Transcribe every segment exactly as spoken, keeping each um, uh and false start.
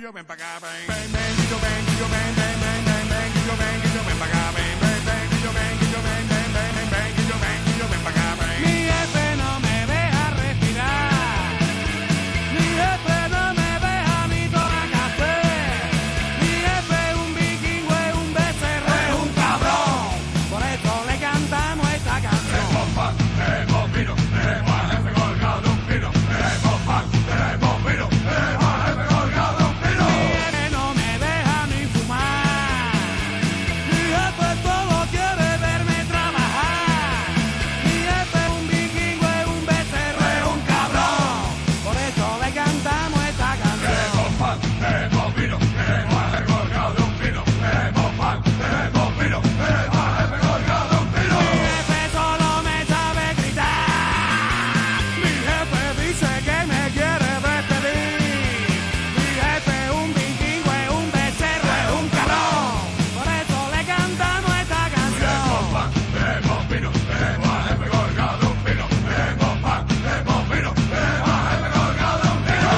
guillo, ven pa' acá, ven. Ven, ven, guillo, ven, guillo, ven, ven, ven, ven, ven, guillo, ven, guillo, ven pa' acá, ven, ven, ven, guillo, ven, guillo, ven, ven, ven, ven, ven, guillo, ven, guillo, ven pa' acá, ven. Mi jefe no me deja respirar. Mi jefe no me deja ni tomar café. Mi jefe es un vikingo, es un becerro, es un cabrón. Por eso le cantamos esta canción. Tenemos pan, tenemos vino, tenemos al jefe colgado de un pino. Tenemos pan, tenemos vino, tenemos al jefe colgado de un pino. Mi jefe no me deja ni fumar. Mi jefe todo quiere verme trabajar. Mi jefe es un vikingo, es un becerro, es un cabrón. Por eso le cantamos esta canción. Tenemos pan, tenemos vino, tenemos al jefe colgado de un pino. Tenemos pan, tenemos vino, tenemos al jefe colgado de un pino. Mi jefe solo me sabe gritar. Mi jefe dice que me quiere despedir. Mi jefe es un vikingo, es un becerro, es un cabrón. Por eso le cantamos esta canción. Tenemos pan, tenemos vino, tenemos al jefe colgado de un pino. Tenemos pan, tenemos vino, tenemos al jefe colgado de un pino.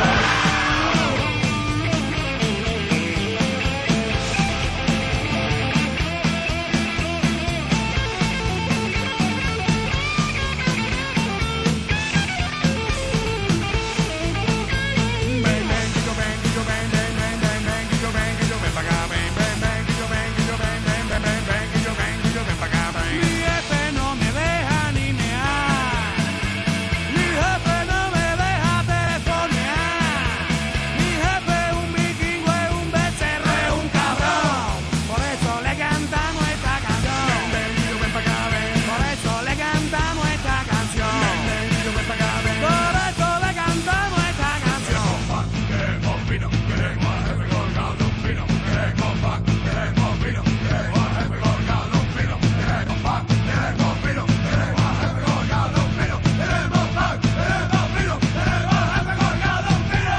Ven, ven, guillo, ven, guillo, ven, ven, ven, ven, ven, guillo, ven, guillo, ven pa' acá, ven, ven, ven, guillo, ven, guillo, ven, ven, ven, ven, ven, guillo, ven, guillo, ven pa' acá, ven. Mi jefe no me deja ni mear. Mi jefe no me deja telefonear. Mi jefe es un vikingo, es un becerro, es un cabrón. Por eso le cantamos esta canción. Ven, ven, guillo, ven pa' acá, ven. Por eso le cantamos esta canción. Ven, ven, guillo, ven pa' acá, ven. Por eso le cantamos esta canción. Queremos vino, queremos al jefe colgado de un pino. Queremos pan, queremos vino, queremos al jefe colgado de un pino. Queremos pan, queremos vino, queremos al jefe colgado de un pino. Queremos pan, queremos vino, queremos al jefe colgado de un pino.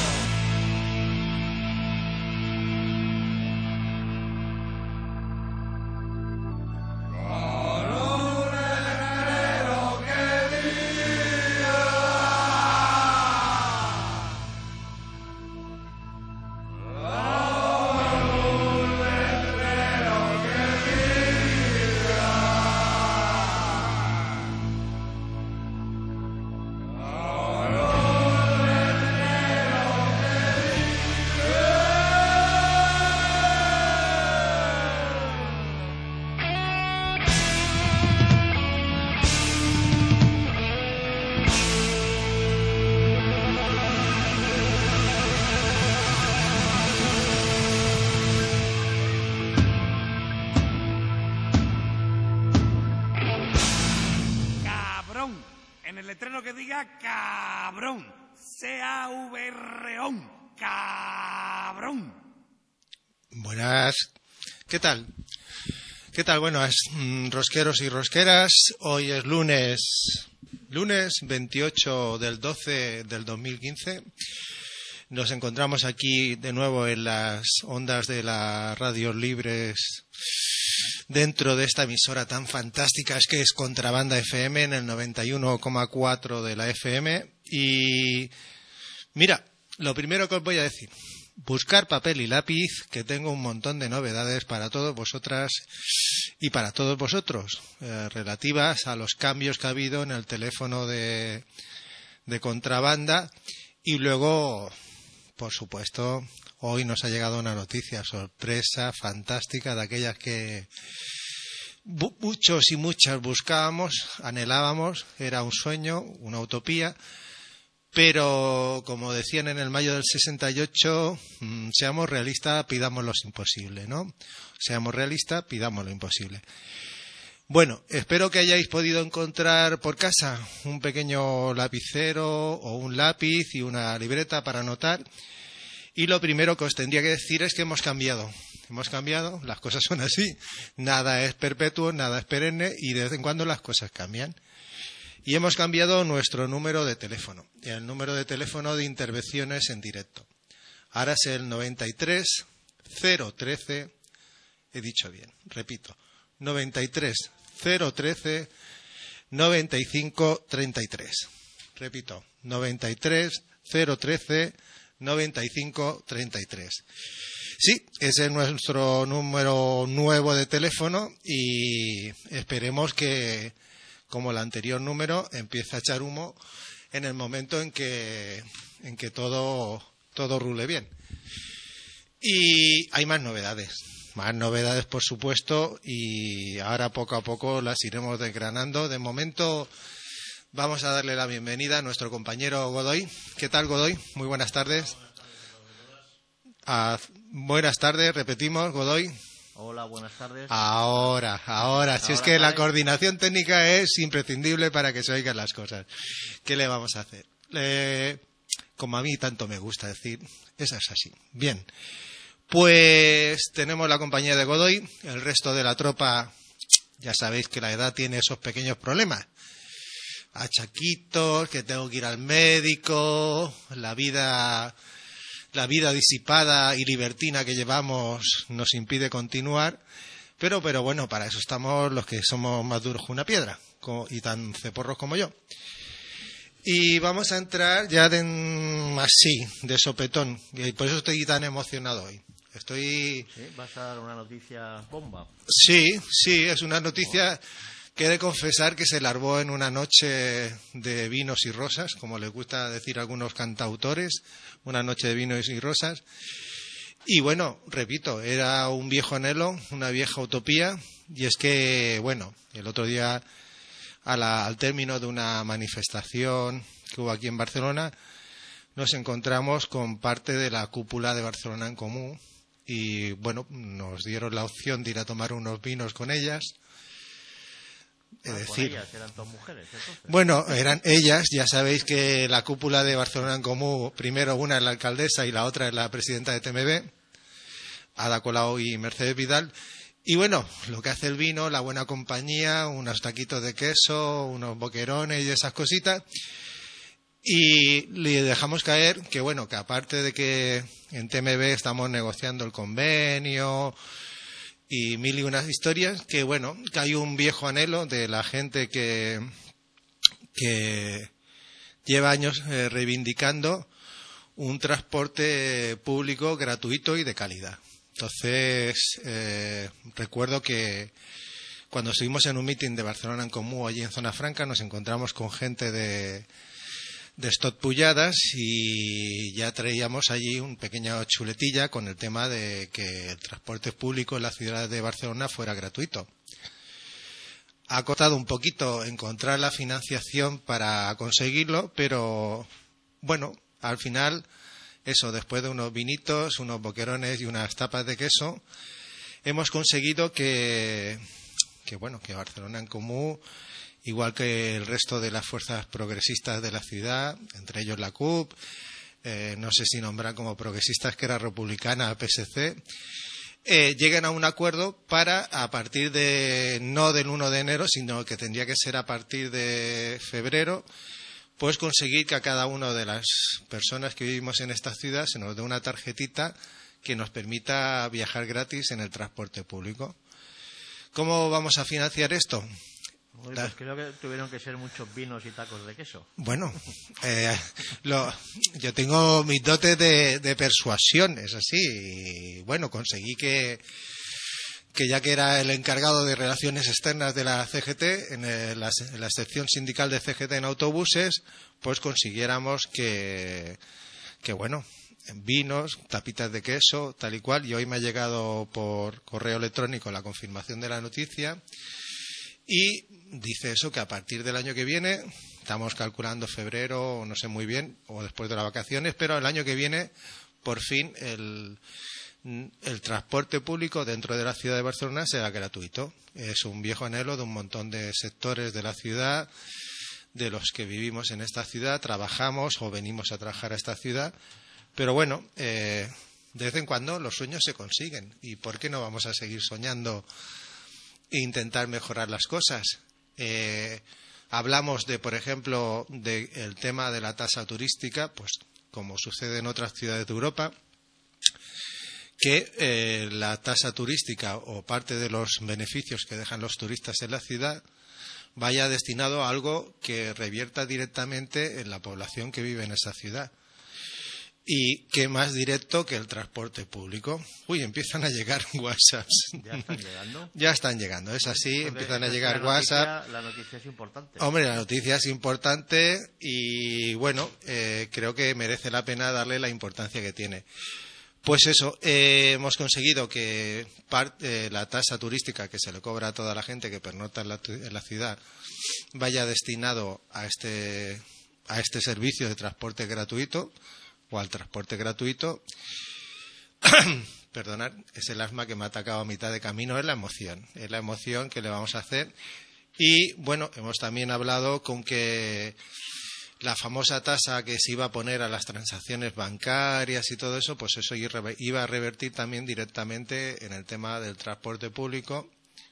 Cabrón. En el letrero que diga cabrón. C A V R O N. Cabrón. Buenas, ¿qué tal? ¿Qué tal? Buenas, mm, rosqueros y rosqueras. Hoy es lunes, lunes veintiocho del doce del dos mil quince. Nos encontramos aquí de nuevo en las ondas de las radios libres dentro de esta emisora tan fantástica que es Contrabanda F M en el noventa y uno coma cuatro de la F M. Y mira, lo primero que os voy a decir, buscar papel y lápiz, que tengo un montón de novedades para todos vosotras y para todos vosotros, eh, relativas a los cambios que ha habido en el teléfono de, de Contrabanda. Y luego, por supuesto, hoy nos ha llegado una noticia sorpresa, fantástica, de aquellas que muchos y muchas buscábamos, anhelábamos, era un sueño, una utopía. Pero, como decían en el mayo del sesenta y ocho, mmm, seamos realistas, pidamos lo imposible, ¿no? Seamos realistas, pidamos lo imposible. Bueno, espero que hayáis podido encontrar por casa un pequeño lapicero o un lápiz y una libreta para anotar. Y lo primero que os tendría que decir es que hemos cambiado. Hemos cambiado, las cosas son así. Nada es perpetuo, nada es perenne y de vez en cuando las cosas cambian. Y hemos cambiado nuestro número de teléfono, el número de teléfono de intervenciones en directo. Ahora es el noventa y tres cero trece, he dicho bien, repito, noventa y tres cero trece noventa y cinco treinta y tres. Repito, noventa y tres cero trece noventa y cinco treinta y tres. Sí, ese es nuestro número nuevo de teléfono y esperemos que, como el anterior número, empiece a echar humo en el momento en que, en que todo, todo rule bien. Y hay más novedades, más novedades por supuesto, y ahora poco a poco las iremos desgranando. De momento vamos a darle la bienvenida a nuestro compañero Godoy. ¿Qué tal, Godoy? Muy buenas tardes. Ah, buenas tardes, repetimos, Godoy. Hola, buenas tardes. Ahora, ahora, si es que la coordinación técnica es imprescindible para que se oigan las cosas. ¿Qué le vamos a hacer? Eh, como a mí tanto me gusta decir, eso es así. Bien, pues tenemos la compañía de Godoy, el resto de la tropa, ya sabéis que la edad tiene esos pequeños problemas. Achaquitos, que tengo que ir al médico, la vida... La vida disipada y libertina que llevamos nos impide continuar, pero, pero bueno, para eso estamos los que somos más duros que una piedra y tan ceporros como yo. Y vamos a entrar ya de, así, de sopetón, y por eso estoy tan emocionado hoy. Estoy... ¿Sí? ¿Vas a dar una noticia bomba? Sí, sí, es una noticia que he de confesar que se larvó en una noche de vinos y rosas, como les gusta decir a algunos cantautores, una noche de vinos y rosas. Y bueno, repito, era un viejo anhelo, una vieja utopía, y es que, bueno, el otro día, a la, al término de una manifestación que hubo aquí en Barcelona, nos encontramos con parte de la cúpula de Barcelona en Comú, y bueno, nos dieron la opción de ir a tomar unos vinos con ellas. Es ah, decir, ellas, eran todas mujeres, entonces. Bueno, eran ellas, ya sabéis que la cúpula de Barcelona en Comú, primero una es la alcaldesa y la otra es la presidenta de T M B, Ada Colau y Mercedes Vidal, y bueno, lo que hace el vino, la buena compañía, unos taquitos de queso, unos boquerones y esas cositas, y le dejamos caer que bueno, que aparte de que en T M B estamos negociando el convenio y mil y unas historias, que bueno, que hay un viejo anhelo de la gente que, que lleva años eh, reivindicando un transporte público gratuito y de calidad. Entonces, eh, recuerdo que cuando estuvimos en un meeting de Barcelona en Comú, allí en Zona Franca, nos encontramos con gente de de Estot Pujadas y ya traíamos allí un pequeño chuletilla con el tema de que el transporte público en la ciudad de Barcelona fuera gratuito. Ha costado un poquito encontrar la financiación para conseguirlo, pero bueno, al final, eso, después de unos vinitos, unos boquerones y unas tapas de queso, hemos conseguido que, que bueno, que Barcelona en Comú, igual que el resto de las fuerzas progresistas de la ciudad, entre ellos la C U P, eh, no sé si nombrar como progresistas que era republicana, P S C, eh, lleguen a un acuerdo para, a partir de, no del uno de enero, sino que tendría que ser a partir de febrero, pues conseguir que a cada una de las personas que vivimos en esta ciudad se nos dé una tarjetita que nos permita viajar gratis en el transporte público. ¿Cómo vamos a financiar esto? Uy, pues creo que tuvieron que ser muchos vinos y tacos de queso. Bueno, eh, lo, yo tengo mis dotes de, de persuasión, es así. Y bueno, conseguí que, que ya que era el encargado de relaciones externas de la C G T, en, el, la, en la sección sindical de C G T en autobuses, pues consiguiéramos que, que bueno, vinos, tapitas de queso, tal y cual. Y hoy me ha llegado por correo electrónico la confirmación de la noticia. Y dice eso, que a partir del año que viene, estamos calculando febrero, no sé muy bien, o después de las vacaciones, pero el año que viene, por fin, el, el transporte público dentro de la ciudad de Barcelona será gratuito. Es un viejo anhelo de un montón de sectores de la ciudad, de los que vivimos en esta ciudad, trabajamos o venimos a trabajar a esta ciudad, pero bueno, eh, de vez en cuando los sueños se consiguen. ¿Y por qué no vamos a seguir soñando e intentar mejorar las cosas? Eh, hablamos de, por ejemplo, del tema de la tasa turística, pues como sucede en otras ciudades de Europa, que eh, la tasa turística o parte de los beneficios que dejan los turistas en la ciudad vaya destinado a algo que revierta directamente en la población que vive en esa ciudad. Y qué más directo que el transporte público. Uy, empiezan a llegar WhatsApps. Ya están llegando. Ya están llegando, es así, Porque empiezan a es que llegar la noticia- WhatsApp. La noticia es importante. Hombre, la noticia es importante y bueno, eh, creo que merece la pena darle la importancia que tiene. Pues eso, eh, hemos conseguido que parte, eh, la tasa turística que se le cobra a toda la gente que pernocta en la, en la ciudad vaya destinado a este, a este servicio de transporte gratuito o al transporte gratuito. Perdonad, es el asma que me ha atacado a mitad de camino, es la emoción, es la emoción que le vamos a hacer. Y bueno, hemos también hablado con que la famosa tasa que se iba a poner a las transacciones bancarias y todo eso, pues eso iba a revertir también directamente en el tema del transporte público.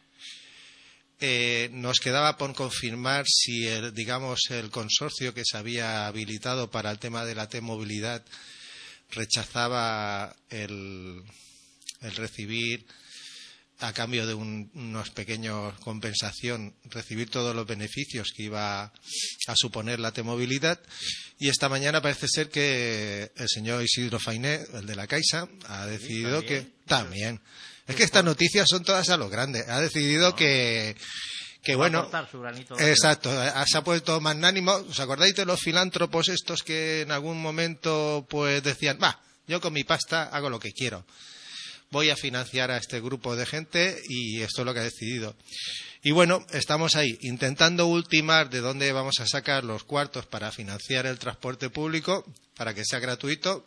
Eh, nos quedaba por confirmar si el, digamos, el consorcio que se había habilitado para el tema de la T-movilidad rechazaba el, el recibir, a cambio de un, unos pequeños compensación, recibir todos los beneficios que iba a suponer la T-movilidad. Y esta mañana parece ser que el señor Isidro Fainé, el de la Caixa, ha decidido ¿también? que también. Es que estas noticias son todas a lo grande. Ha decidido No. que que Va a bueno, aportar su granito de arena. exacto, se ha puesto magnánimo. ¿Os acordáis de los filántropos estos que en algún momento pues decían, va, yo con mi pasta hago lo que quiero, voy a financiar a este grupo de gente y esto es lo que ha decidido? Y bueno, estamos ahí intentando ultimar de dónde vamos a sacar los cuartos para financiar el transporte público, para que sea gratuito.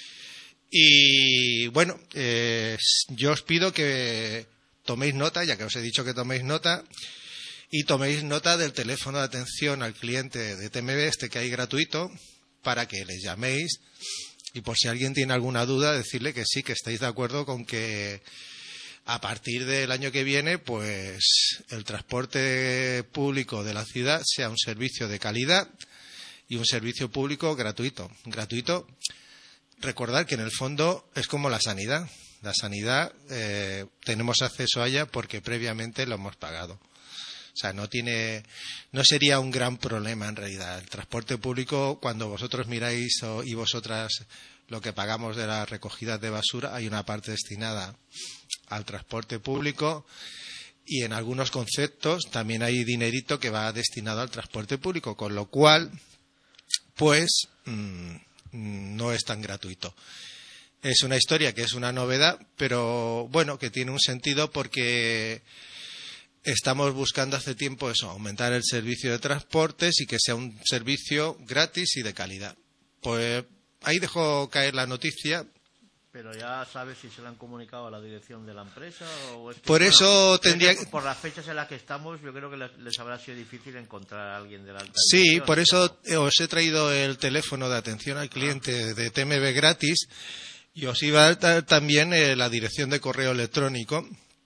Y bueno, eh, yo os pido que toméis nota, ya que os he dicho que toméis nota, y toméis nota del teléfono de atención al cliente de T M B, este que hay gratuito, para que les llaméis y por si alguien tiene alguna duda, decirle que sí, que estáis de acuerdo con que a partir del año que viene, pues el transporte público de la ciudad sea un servicio de calidad y un servicio público gratuito. Gratuito, recordad que en el fondo es como la sanidad. La sanidad eh, tenemos acceso a ella porque previamente lo hemos pagado. O sea, no tiene, no sería un gran problema en realidad. El transporte público, cuando vosotros miráis o, y vosotras lo que pagamos de las recogidas de basura, hay una parte destinada al transporte público y en algunos conceptos también hay dinerito que va destinado al transporte público, con lo cual, pues, mmm, no es tan gratuito. Es una historia que es una novedad, pero bueno, que tiene un sentido porque estamos buscando hace tiempo eso, aumentar el servicio de transportes y que sea un servicio gratis y de calidad. Pues ahí dejo caer la noticia. Pero ya sabes si se lo han comunicado a la dirección de la empresa o es que, Por bueno, eso es que tendría por, por las fechas en las que estamos, yo creo que les, les habrá sido difícil encontrar a alguien de la alta Sí, dirección, por eso pero- os he traído el teléfono de atención al cliente de T M B gratis y os iba a dar también eh, la dirección de correo electrónico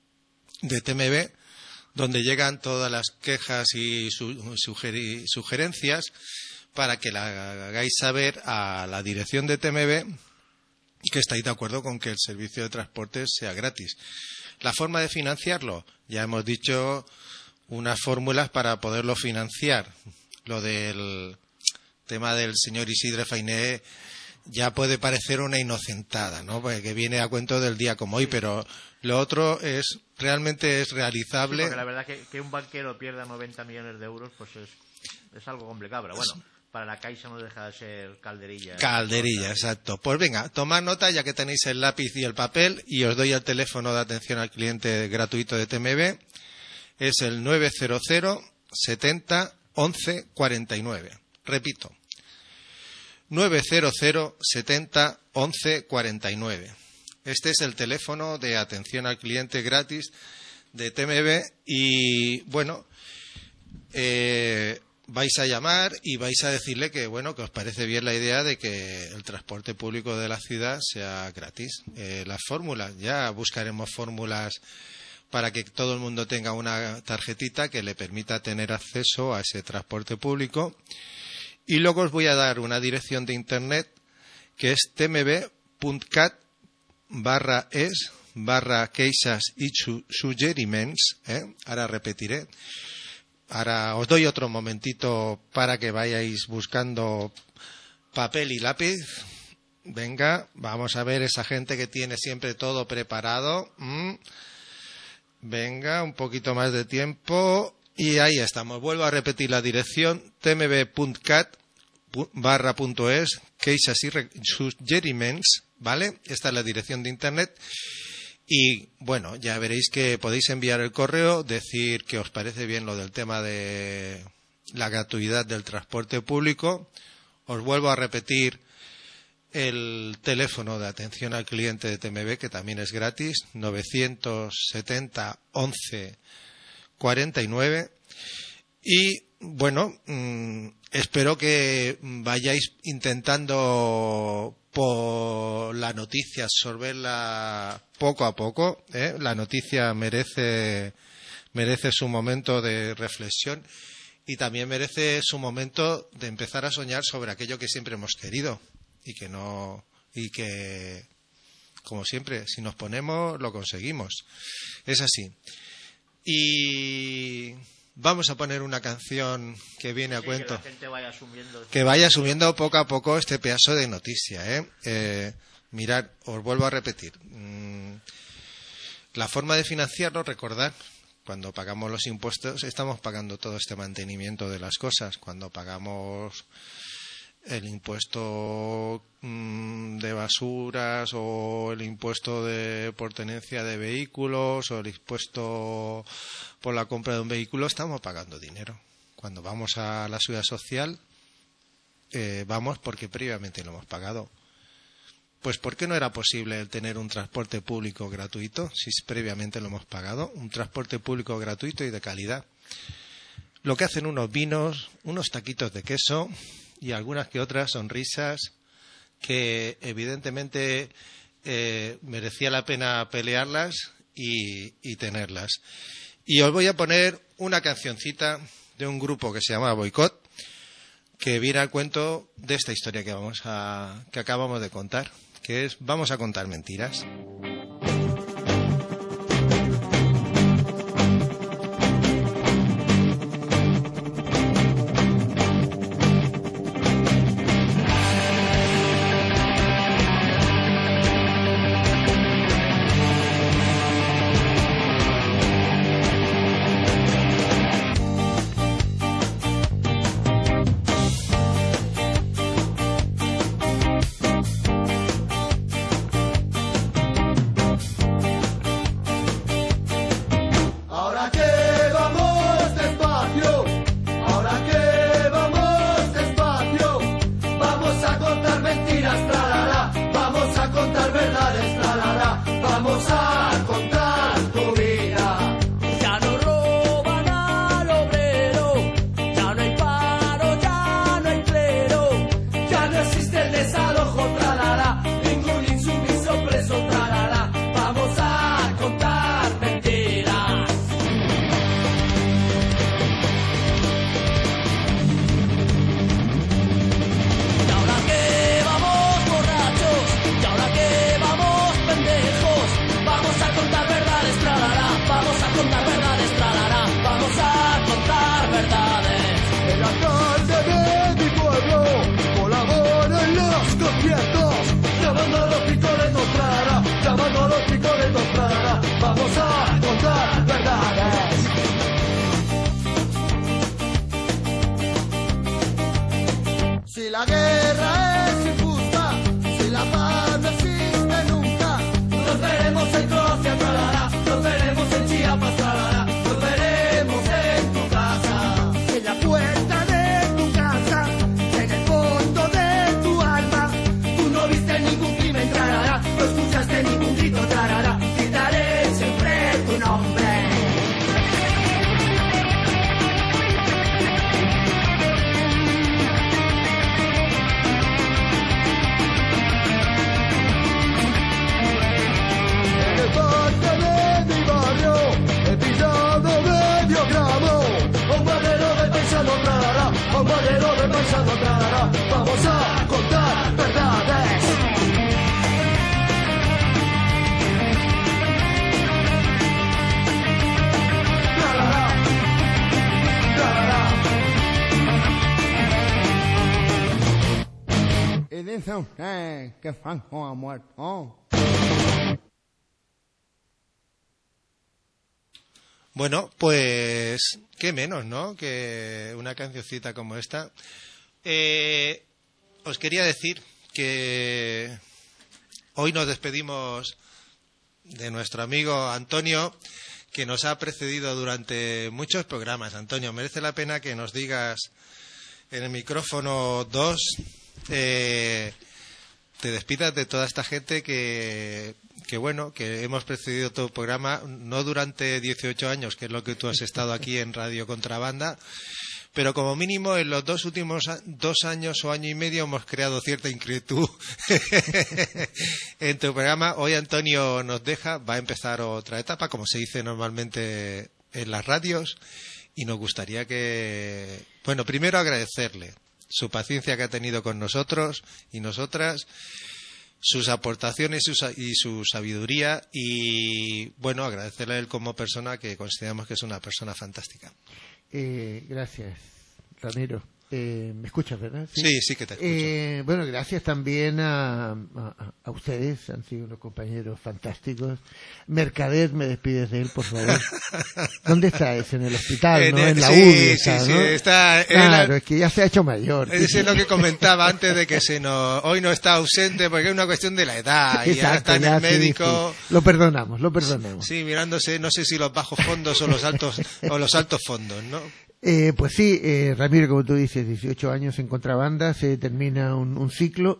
de T M B, donde llegan todas las quejas y su, sugeri- sugerencias para que la hagáis saber a la dirección de T M B que estáis de acuerdo con que el servicio de transporte sea gratis. La forma de financiarlo, ya hemos dicho unas fórmulas para poderlo financiar. Lo del tema del señor Isidre Fainé ya puede parecer una inocentada, ¿no? Porque que viene a cuento del día como hoy, pero lo otro es realmente es Sí, realizable. porque la verdad que, que un banquero pierda noventa millones de euros, pues es, es algo complicado. Pero bueno, para la Caixa no deja de ser calderilla. Calderilla, exacto. Pues venga, tomad nota ya que tenéis el lápiz y el papel y os doy el teléfono de atención al cliente gratuito de T M B. Es el nueve cero cero setenta once cuarenta y nueve. Repito, nueve cero cero setenta once cuarenta y nueve. Este es el teléfono de atención al cliente gratis de T M B y bueno, eh, vais a llamar y vais a decirle que bueno que os parece bien la idea de que el transporte público de la ciudad sea gratis. Eh, las fórmulas, ya buscaremos fórmulas para que todo el mundo tenga una tarjetita que le permita tener acceso a ese transporte público. Y luego os voy a dar una dirección de internet que es tmb.cat barra es barra queixas y suggeriments. ¿eh? Ahora repetiré. Ahora os doy otro momentito para que vayáis buscando papel y lápiz. venga, vamos a ver esa gente que tiene siempre todo preparado. Mm. Venga, un poquito más de tiempo. Y ahí estamos. Vuelvo a repetir la dirección: tmb.cat barra punto es, cases y suggeriments, ¿vale? Esta es la dirección de internet. Y bueno, ya veréis que podéis enviar el correo, decir que os parece bien lo del tema de la gratuidad del transporte público. Os vuelvo a repetir el teléfono de atención al cliente de T M B, que también es gratis, novecientos setenta once cuarenta y nueve. Y bueno, mmm, espero que vayáis intentando por la noticia absorberla poco a poco, ¿eh? La noticia merece merece su momento de reflexión y también merece su momento de empezar a soñar sobre aquello que siempre hemos querido y que no y que, como siempre, si nos ponemos lo conseguimos. Es así. Y vamos a poner una canción que viene a sí, cuento. Que la gente vaya asumiendo. Que vaya asumiendo poco a poco este pedazo de noticia, ¿eh? Eh, mirad, os vuelvo a repetir. Mm, la forma de financiarlo, recordad, cuando pagamos los impuestos estamos pagando todo este mantenimiento de las cosas. Cuando pagamos el impuesto mmm, de basuras o el impuesto de por tenencia de vehículos o el impuesto por la compra de un vehículo, estamos pagando dinero. Cuando vamos a la seguridad social, eh, vamos porque previamente lo hemos pagado. Pues ¿por qué no era posible el tener un transporte público gratuito si previamente lo hemos pagado? Un transporte público gratuito y de calidad. Lo que hacen unos vinos, unos taquitos de queso y algunas que otras sonrisas que evidentemente eh, merecía la pena pelearlas y, y tenerlas. Y os voy a poner una cancioncita de un grupo que se llama Boicot, que viene al cuento de esta historia que vamos a que acabamos de contar, que es Vamos a contar mentiras. Vamos a contar verdades. En esa piensa usted que Franco ha muerto? Bueno, pues qué menos, ¿no? Que una cancioncita como esta. Eh, os quería decir que hoy nos despedimos de nuestro amigo Antonio, que nos ha precedido durante muchos programas. Antonio, merece la pena que nos digas en el micrófono dos, eh, te despidas de toda esta gente que... que bueno, que hemos precedido todo el programa, no durante dieciocho años, que es lo que tú has estado aquí en Radio Contrabanda, pero como mínimo en los dos últimos dos años o año y medio hemos creado cierta inquietud en tu programa. Hoy Antonio nos deja, va a empezar otra etapa, como se dice normalmente en las radios, y nos gustaría que, bueno, primero agradecerle su paciencia que ha tenido con nosotros y nosotras, sus aportaciones y su sabiduría, y bueno, agradecerle a él como persona, que consideramos que es una persona fantástica. Eh, gracias, Ramiro. Eh, ¿Me escuchas, verdad? Sí, sí, sí que te escucho. Eh, bueno, gracias también a, a, a ustedes, han sido unos compañeros fantásticos. Mercader, me despides de él, por favor. ¿Dónde está? Es en el hospital, en ¿no? El, en la sí, U D I sí, está, sí, ¿no? está en Claro, la... es que ya se ha hecho mayor. Eso es lo que comentaba antes de que se nos... Hoy no está ausente porque es una cuestión de la edad. Y Exacto, ahora está en ya, el médico... Sí, sí. Lo perdonamos, lo perdonamos. Sí, mirándose, no sé si los bajos fondos o los altos o los altos fondos, ¿no? Eh, pues sí, eh, Ramiro, como tú dices, dieciocho años en Contrabanda, se termina un, un ciclo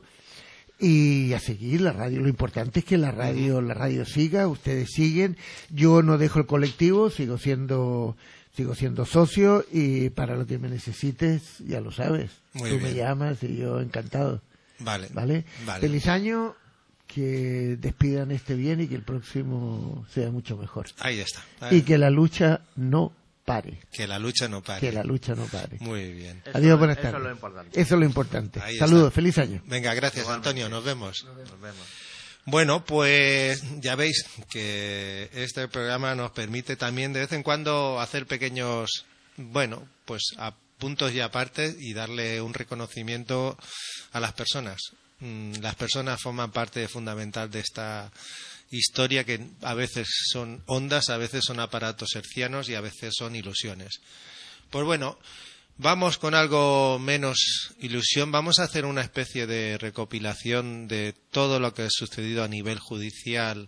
y a seguir la radio. Lo importante es que la radio, la radio siga, ustedes siguen. Yo no dejo el colectivo, sigo siendo, sigo siendo socio, y para lo que me necesites, ya lo sabes. Muy tú bien. me llamas y yo encantado. Vale. ¿Vale? Vale. Feliz año, que despidan este bien y que el próximo sea mucho mejor. Ahí está. Y que la lucha no pare. Que la lucha no pare. Que la lucha no pare. Muy bien. Eso, Adiós, buenas eso tardes. es lo importante. Eso es lo importante. Ahí Saludos, está. feliz año. Venga, gracias, Igualmente. Antonio. Nos vemos. Nos vemos. Bueno, pues ya veis que este programa nos permite también de vez en cuando hacer pequeños, bueno, pues a puntos y aparte, y darle un reconocimiento a las personas. Mm, Las personas forman parte fundamental de esta historia, que a veces son ondas, a veces son aparatos hercianos y a veces son ilusiones. Pues bueno, vamos con algo menos ilusión. Vamos a hacer una especie de recopilación de todo lo que ha sucedido a nivel judicial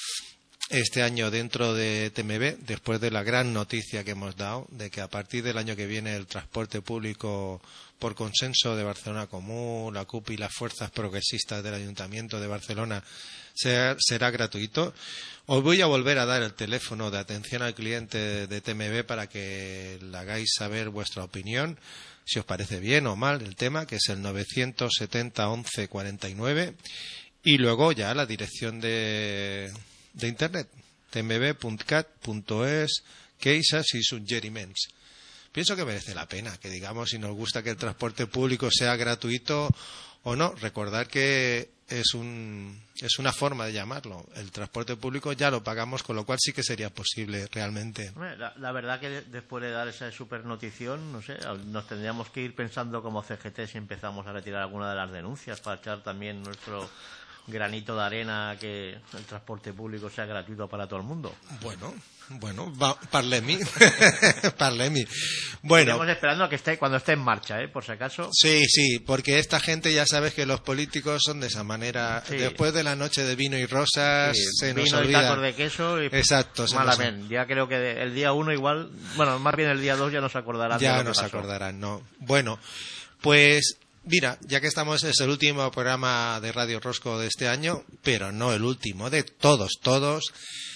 este año dentro de T M B, después de la gran noticia que hemos dado de que a partir del año que viene el transporte público, por consenso de Barcelona Común, la C U P y las fuerzas progresistas del Ayuntamiento de Barcelona, será, será gratuito. Os voy a volver a dar el teléfono de atención al cliente de T M B para que le hagáis saber vuestra opinión, si os parece bien o mal el tema, que es el novecientos setenta once cuarenta y nueve, y luego ya la dirección de, de internet, t m b punto cat punto es, queixas y suggeriments. Pienso que merece la pena que digamos si nos gusta que el transporte público sea gratuito o no. Recordar que es un es una forma de llamarlo. El transporte público ya lo pagamos, con lo cual sí que sería posible realmente. La, la verdad que después de dar esa super notición, no sé, nos tendríamos que ir pensando como C G T si empezamos a retirar alguna de las denuncias para echar también nuestro granito de arena a que el transporte público sea gratuito para todo el mundo. Bueno, bueno, va, parlemi, parlemi. Bueno, estamos esperando a que esté cuando esté en marcha, ¿eh? Por si acaso. Sí, sí, porque esta gente ya sabes que los políticos son de esa manera. Sí. Después de la noche de vino y rosas, Sí, se nos vino y olvida. tacos de queso y Exacto, se nos- malamente. Ya creo que de- el día uno igual, bueno, más bien el día dos ya nos acordarán. de Ya lo que nos pasó. acordarán, ¿no? Bueno, pues mira, ya que estamos, es el último programa de Radio Rosco de este año, pero no el último, de todos, todos.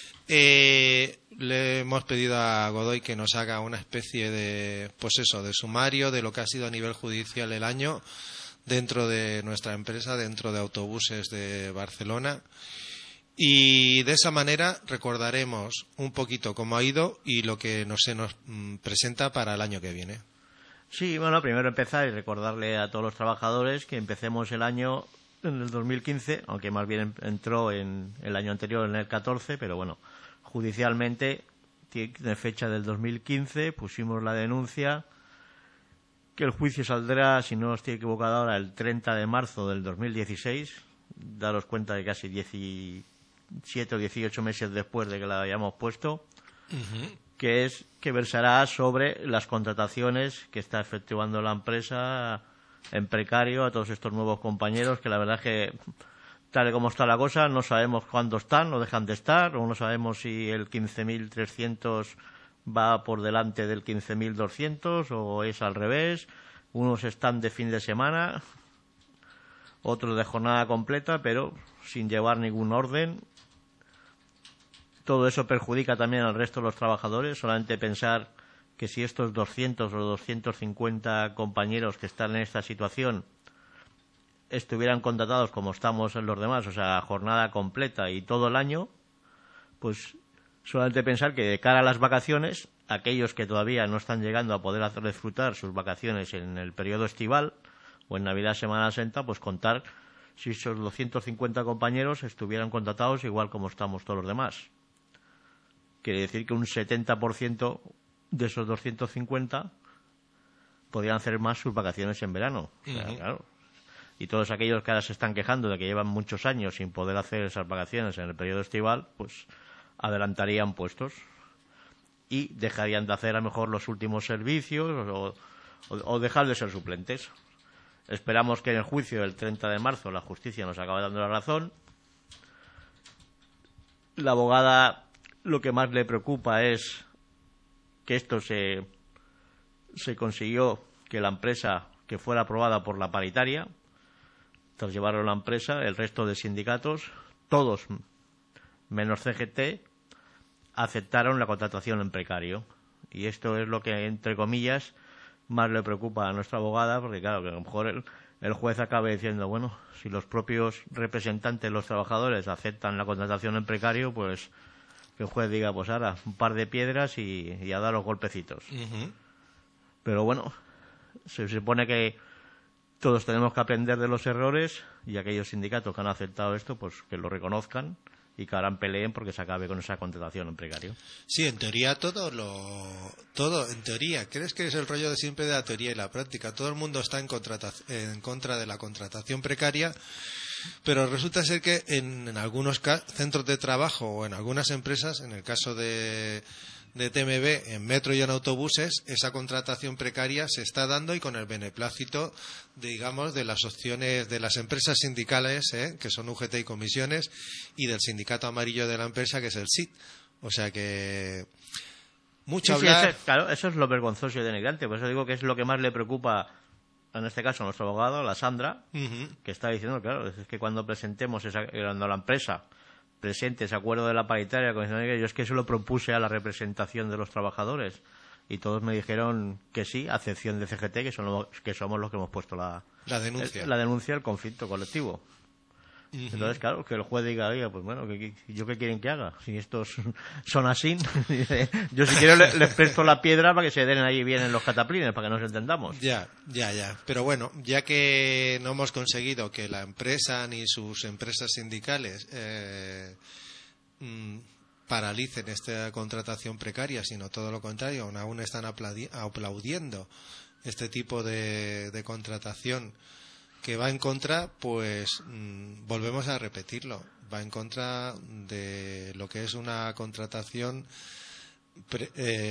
Eh, le hemos pedido a Godoy que nos haga una especie de, pues eso, de sumario de lo que ha sido a nivel judicial el año dentro de nuestra empresa, dentro de Autobuses de Barcelona. Y de esa manera recordaremos un poquito cómo ha ido y lo que nos, se nos mm, presenta para el año que viene. Sí, bueno, primero empezar y recordarle a todos los trabajadores que empecemos el año en el dos mil quince, aunque más bien entró en el año anterior, en el catorce, pero bueno, judicialmente, tiene fecha del dos mil quince, pusimos la denuncia que el juicio saldrá, si no estoy equivocado ahora, el treinta de marzo del dos mil dieciséis. Daros cuenta de casi diecisiete o dieciocho meses después de que la hayamos puesto, uh-huh. que es que versará sobre las contrataciones que está efectuando la empresa en precario a todos estos nuevos compañeros, que la verdad es que, tal y como está la cosa, no sabemos cuándo están o dejan de estar, o no sabemos si el quince mil trescientos va por delante del quince mil doscientos o es al revés. Unos están de fin de semana, otros de jornada completa, pero sin llevar ningún orden. Todo eso perjudica también al resto de los trabajadores. Solamente pensar que si estos doscientos o doscientos cincuenta compañeros que están en esta situación estuvieran contratados como estamos en los demás, o sea, jornada completa y todo el año, pues solamente pensar que de cara a las vacaciones, aquellos que todavía no están llegando a poder hacer disfrutar sus vacaciones en el periodo estival o en Navidad, Semana Santa, pues contar si esos doscientos cincuenta compañeros estuvieran contratados igual como estamos todos los demás. Quiere decir que un setenta por ciento de esos doscientos cincuenta podrían hacer más sus vacaciones en verano. O sea, uh-huh. claro. Y todos aquellos que ahora se están quejando de que llevan muchos años sin poder hacer esas vacaciones en el periodo estival, pues adelantarían puestos y dejarían de hacer a lo mejor los últimos servicios o, o, o dejar de ser suplentes. Esperamos que en el juicio del treinta de marzo la justicia nos acabe dando la razón. La abogada lo que más le preocupa es que esto se, se consiguió que la empresa que fuera aprobada por la paritaria. Tras llevarlo a la empresa, el resto de sindicatos, todos menos C G T, aceptaron la contratación en precario. Y esto es lo que, entre comillas, más le preocupa a nuestra abogada, porque claro, que a lo mejor el, el juez acabe diciendo, bueno, si los propios representantes de los trabajadores aceptan la contratación en precario, pues que el juez diga, pues ahora, un par de piedras y, y a dar los golpecitos. Uh-huh. Pero bueno, se supone que todos tenemos que aprender de los errores, y aquellos sindicatos que han aceptado esto, pues que lo reconozcan y que ahora peleen porque se acabe con esa contratación en precario. Sí, en teoría todo lo todo en teoría. ¿Crees que es el rollo de siempre de la teoría y la práctica? Todo el mundo está en, en contra de la contratación precaria, pero resulta ser que en, en algunos centros de trabajo o en algunas empresas, en el caso de de T M B, en metro y en autobuses, esa contratación precaria se está dando y con el beneplácito, digamos, de las opciones de las empresas sindicales, ¿eh? que son U G T y comisiones, y del sindicato amarillo de la empresa, que es el S I T. O sea que mucho sí, hablar. Sí, eso, claro, eso es lo vergonzoso y denigrante. Por eso digo que es lo que más le preocupa, en este caso, a nuestro abogado, la Sandra, uh-huh. que está diciendo, claro, es que cuando presentemos esa, cuando la empresa presente ese acuerdo de la paritaria, yo es que eso lo propuse a la representación de los trabajadores y todos me dijeron que sí, a excepción de C G T, que, son los, que somos los que hemos puesto la, la denuncia, el, la denuncia del conflicto colectivo. Uh-huh. Entonces, claro, que el juez diga, oiga, pues bueno, ¿qué, qué, ¿yo qué quieren que haga? Si estos son así, yo si quiero les, les presto la piedra para que se den ahí bien en los cataplines, para que nos entendamos. Ya, ya, ya. Pero bueno, ya que no hemos conseguido que la empresa ni sus empresas sindicales eh, mm, paralicen esta contratación precaria, sino todo lo contrario, aún, aún están aplaudi- aplaudiendo este tipo de, de contratación que va en contra, pues mmm, volvemos a repetirlo, va en contra de lo que es una contratación pre,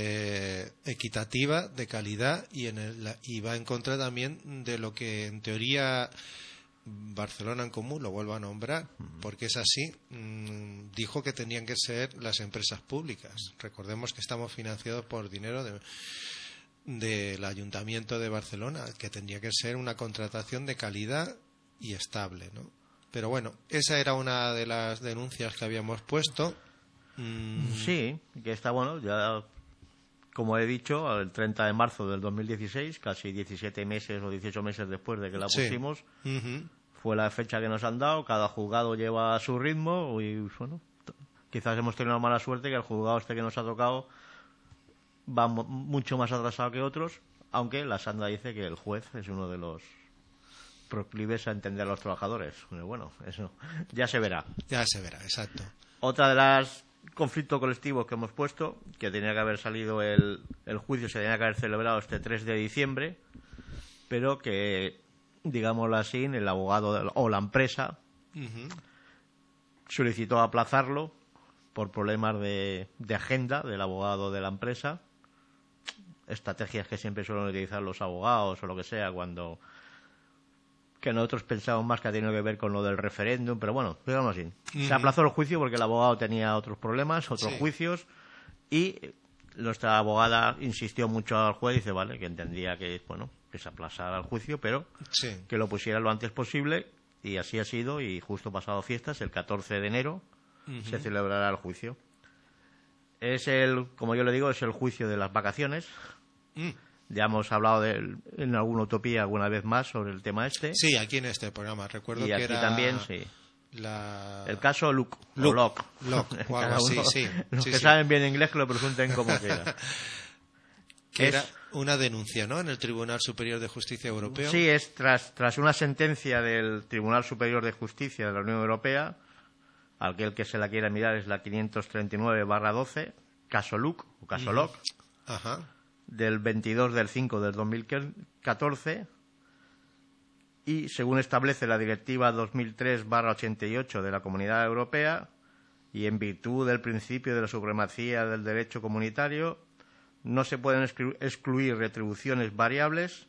eh, equitativa, de calidad, y, en el, y va en contra también de lo que en teoría Barcelona en Comú, lo vuelvo a nombrar, porque es así, mmm, dijo que tenían que ser las empresas públicas. Recordemos que estamos financiados por dinero de del Ayuntamiento de Barcelona, que tendría que ser una contratación de calidad y estable, ¿no? Pero bueno, esa era una de las denuncias que habíamos puesto. Mm. Sí, que está bueno, ya como he dicho, el treinta de marzo del dos mil dieciséis, casi diecisiete meses o dieciocho meses después de que la pusimos, sí. uh-huh. fue la fecha que nos han dado, cada juzgado lleva a su ritmo y bueno, quizás hemos tenido la mala suerte que el juzgado este que nos ha tocado va mucho más atrasado que otros, aunque la Sandra dice que el juez es uno de los proclives a entender a los trabajadores. Pero bueno, eso ya se verá. Ya se verá, exacto. Otra de las conflictos colectivos que hemos puesto, que tenía que haber salido el, el juicio, se tenía que haber celebrado este tres de diciembre, pero que, digámoslo así, el abogado de la, o la empresa Ujú. solicitó aplazarlo por problemas de, de agenda del abogado de la empresa, estrategias que siempre suelen utilizar los abogados o lo que sea, cuando que nosotros pensamos más que ha tenido que ver con lo del referéndum, pero bueno, digamos así. Ujú. Se aplazó el juicio porque el abogado tenía otros problemas, otros Sí. juicios, y nuestra abogada insistió mucho al juez, dice, vale, que entendía que, bueno, que se aplazara el juicio, pero Sí. que lo pusiera lo antes posible, y así ha sido, y justo pasado fiestas, el catorce de enero, Ujú. se celebrará el juicio. Es el, como yo le digo, es el juicio de las vacaciones. Mm. Ya hemos hablado de, en alguna utopía alguna vez más sobre el tema este. Sí, aquí en este programa. Recuerdo y que aquí era también, sí. la... El caso Luke, o Luke, Locke. Locke, o algo Cada así, uno- sí. Los Sí, que sí. saben bien inglés que lo pregunten como quieran. que es- era una denuncia, ¿no? En el Tribunal Superior de Justicia Europeo. Sí, es tras, tras una sentencia del Tribunal Superior de Justicia de la Unión Europea, aquel que se la quiera mirar es la quinientos treinta y nueve barra doce, caso Luke, o caso Locke, Ajá. del veintidós del cinco del dos mil catorce, y según establece la Directiva dos mil tres barra ochenta y ocho de la Comunidad Europea, y en virtud del principio de la supremacía del derecho comunitario, no se pueden exclu- excluir retribuciones variables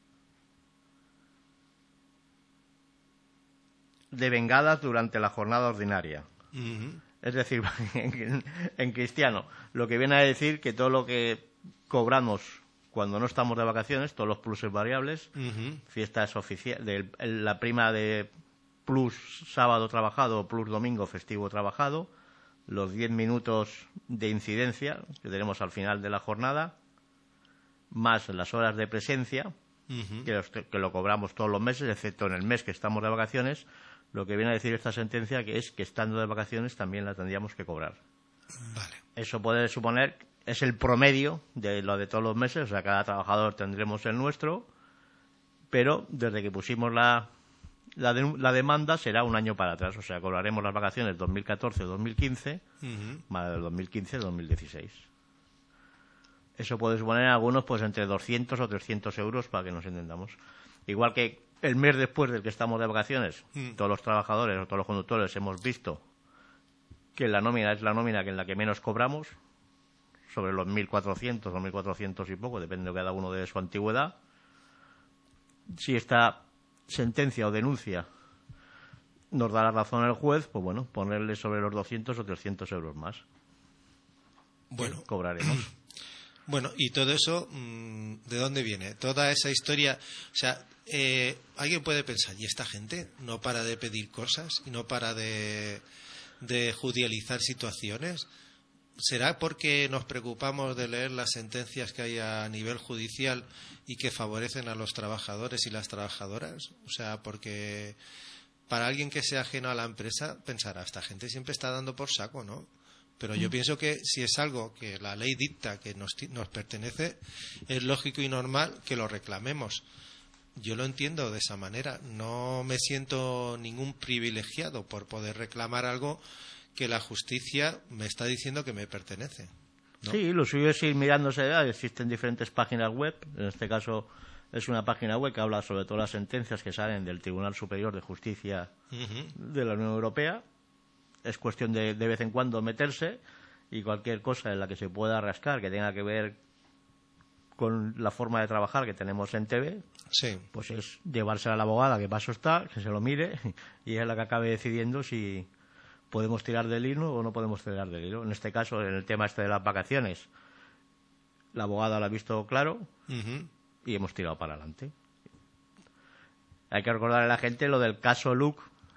devengadas durante la jornada ordinaria. Ujú. Es decir, en, en cristiano, lo que viene a decir que todo lo que cobramos cuando no estamos de vacaciones, todos los pluses variables, Ujú. fiestas oficiales, la prima de plus sábado trabajado, plus domingo festivo trabajado, los diez minutos de incidencia que tenemos al final de la jornada, más las horas de presencia, Ujú. que, los- que lo cobramos todos los meses, excepto en el mes que estamos de vacaciones. Lo que viene a decir esta sentencia que es que estando de vacaciones también la tendríamos que cobrar. Vale. Eso puede suponer, es el promedio de lo de todos los meses, o sea, cada trabajador tendremos el nuestro, pero desde que pusimos la, la, de- la demanda será un año para atrás, o sea, cobraremos las vacaciones dos mil catorce dos mil quince, Ujú. más del dos mil quince dos mil dieciséis. Eso puede suponer a algunos pues entre doscientos o trescientos euros para que nos entendamos. Igual que el mes después del que estamos de vacaciones, Mm. todos los trabajadores o todos los conductores hemos visto que la nómina es la nómina que en la que menos cobramos, sobre los mil cuatrocientos o mil cuatrocientos y poco, depende de cada uno de su antigüedad. Si esta sentencia o denuncia nos da la razón al juez, pues bueno, ponerle sobre los doscientos o trescientos euros más. Bueno, que cobraremos. Bueno, y todo eso, mm, ¿de dónde viene? Toda esa historia, o sea, eh, alguien puede pensar, ¿y esta gente no para de pedir cosas y no para de, de judicializar situaciones? ¿Será porque nos preocupamos de leer las sentencias que hay a nivel judicial y que favorecen a los trabajadores y las trabajadoras? O sea, porque para alguien que sea ajeno a la empresa pensará, esta gente siempre está dando por saco, ¿no? Pero yo pienso que si es algo que la ley dicta que nos, ti- nos pertenece, es lógico y normal que lo reclamemos. Yo lo entiendo de esa manera. No me siento ningún privilegiado por poder reclamar algo que la justicia me está diciendo que me pertenece. ¿no? Sí, lo suyo es ir mirándose. ah, Existen diferentes páginas web. En este caso es una página web que habla sobre todas las sentencias que salen del Tribunal Superior de Justicia Ujú. de la Unión Europea. Es cuestión de de vez en cuando meterse y cualquier cosa en la que se pueda rascar que tenga que ver con la forma de trabajar que tenemos en T V, Sí. pues es llevársela a la abogada, que paso está, que se lo mire y es la que acabe decidiendo si podemos tirar del hilo o no podemos tirar del hilo. En este caso, en el tema este de las vacaciones, la abogada lo ha visto claro Ujú. y hemos tirado para adelante. Hay que recordarle a la gente lo del caso Luke,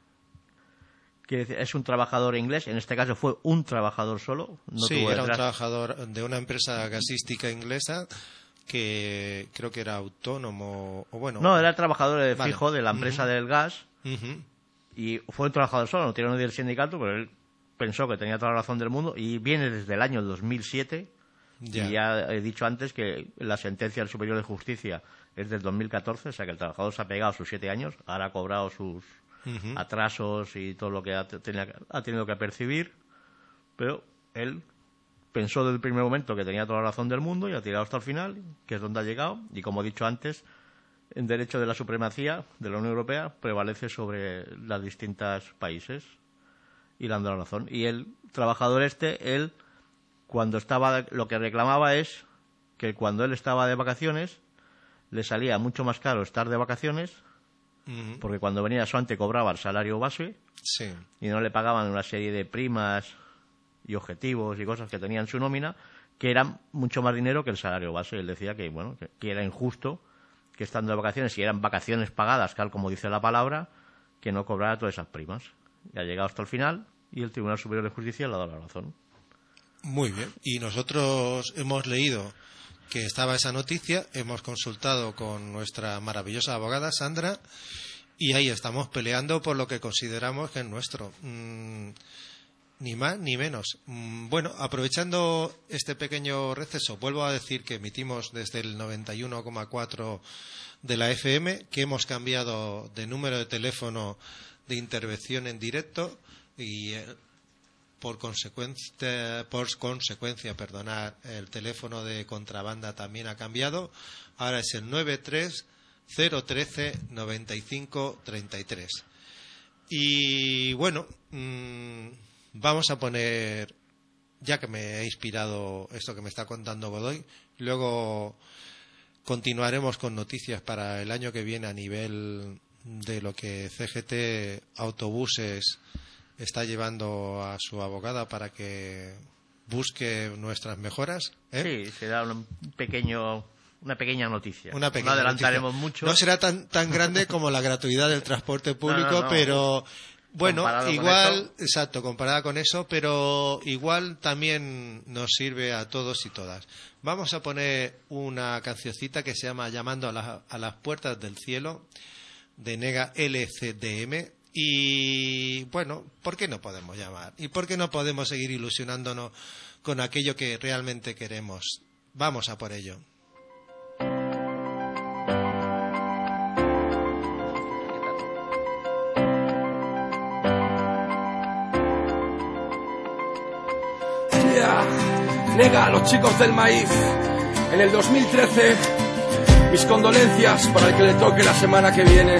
que es un trabajador inglés, en este caso fue un trabajador solo. No sí, tuvo era un detrás- trabajador de una empresa gasística inglesa que creo que era autónomo o bueno. No, era el trabajador eh, Vale. fijo de la empresa Ujú. del gas Ujú. y fue un trabajador solo, no tiene ni del sindicato, pero él pensó que tenía toda la razón del mundo y viene desde el año dos mil siete. Ya. Y ya he dicho antes que la sentencia del Superior de Justicia es del dos mil catorce, o sea que el trabajador se ha pegado sus siete años, ahora ha cobrado sus Ujú. atrasos y todo lo que ha, tenía- ha tenido que percibir, pero él pensó desde el primer momento que tenía toda la razón del mundo y ha tirado hasta el final, que es donde ha llegado, y como he dicho antes, en derecho de la supremacía de la Unión Europea prevalece sobre los distintos países, y le han dado la razón. Y el trabajador este, él, cuando estaba, lo que reclamaba es que cuando él estaba de vacaciones le salía mucho más caro estar de vacaciones, uh-huh. porque cuando venía solamente cobraba el salario base, sí. y no le pagaban una serie de primas y objetivos y cosas que tenía en su nómina, que eran mucho más dinero que el salario base. Él decía que, bueno, que, que era injusto que estando de vacaciones, y eran vacaciones pagadas, tal como dice la palabra, que no cobrara todas esas primas. Y ha llegado hasta el final y el Tribunal Superior de Justicia le ha dado la razón. Muy bien. Y nosotros hemos leído que estaba esa noticia, hemos consultado con nuestra maravillosa abogada Sandra y ahí estamos peleando por lo que consideramos que es nuestro. Mm, ni más ni menos. Mm, bueno, aprovechando este pequeño receso, vuelvo a decir que emitimos desde el noventa y uno coma cuatro de la F M, que hemos cambiado de número de teléfono de intervención en directo y eh, por consecuencia, por consecuencia, perdonar, el teléfono de contrabanda también ha cambiado. Ahora es el nueve tres cero uno tres nueve cinco tres tres. Y bueno, mmm, vamos a poner, ya que me ha inspirado esto que me está contando Godoy, luego continuaremos con noticias para el año que viene a nivel de lo que C G T Autobuses está llevando a su abogada para que busque nuestras mejoras, ¿eh? Sí, será un pequeño, una pequeña noticia. Una pequeña no adelantaremos noticia. mucho. No será tan tan grande como la gratuidad del transporte público, no, no, no. pero bueno, Comparado igual, exacto, comparada con eso, pero igual también nos sirve a todos y todas. Vamos a poner una cancioncita que se llama Llamando a, la, a las puertas del cielo, de Nega L C D M. Y bueno, ¿por qué no podemos llamar? ¿Y por qué no podemos seguir ilusionándonos con aquello que realmente queremos? Vamos a por ello. Yeah. Nega a los chicos del maíz. En el dos mil trece, mis condolencias para el que le toque la semana que viene.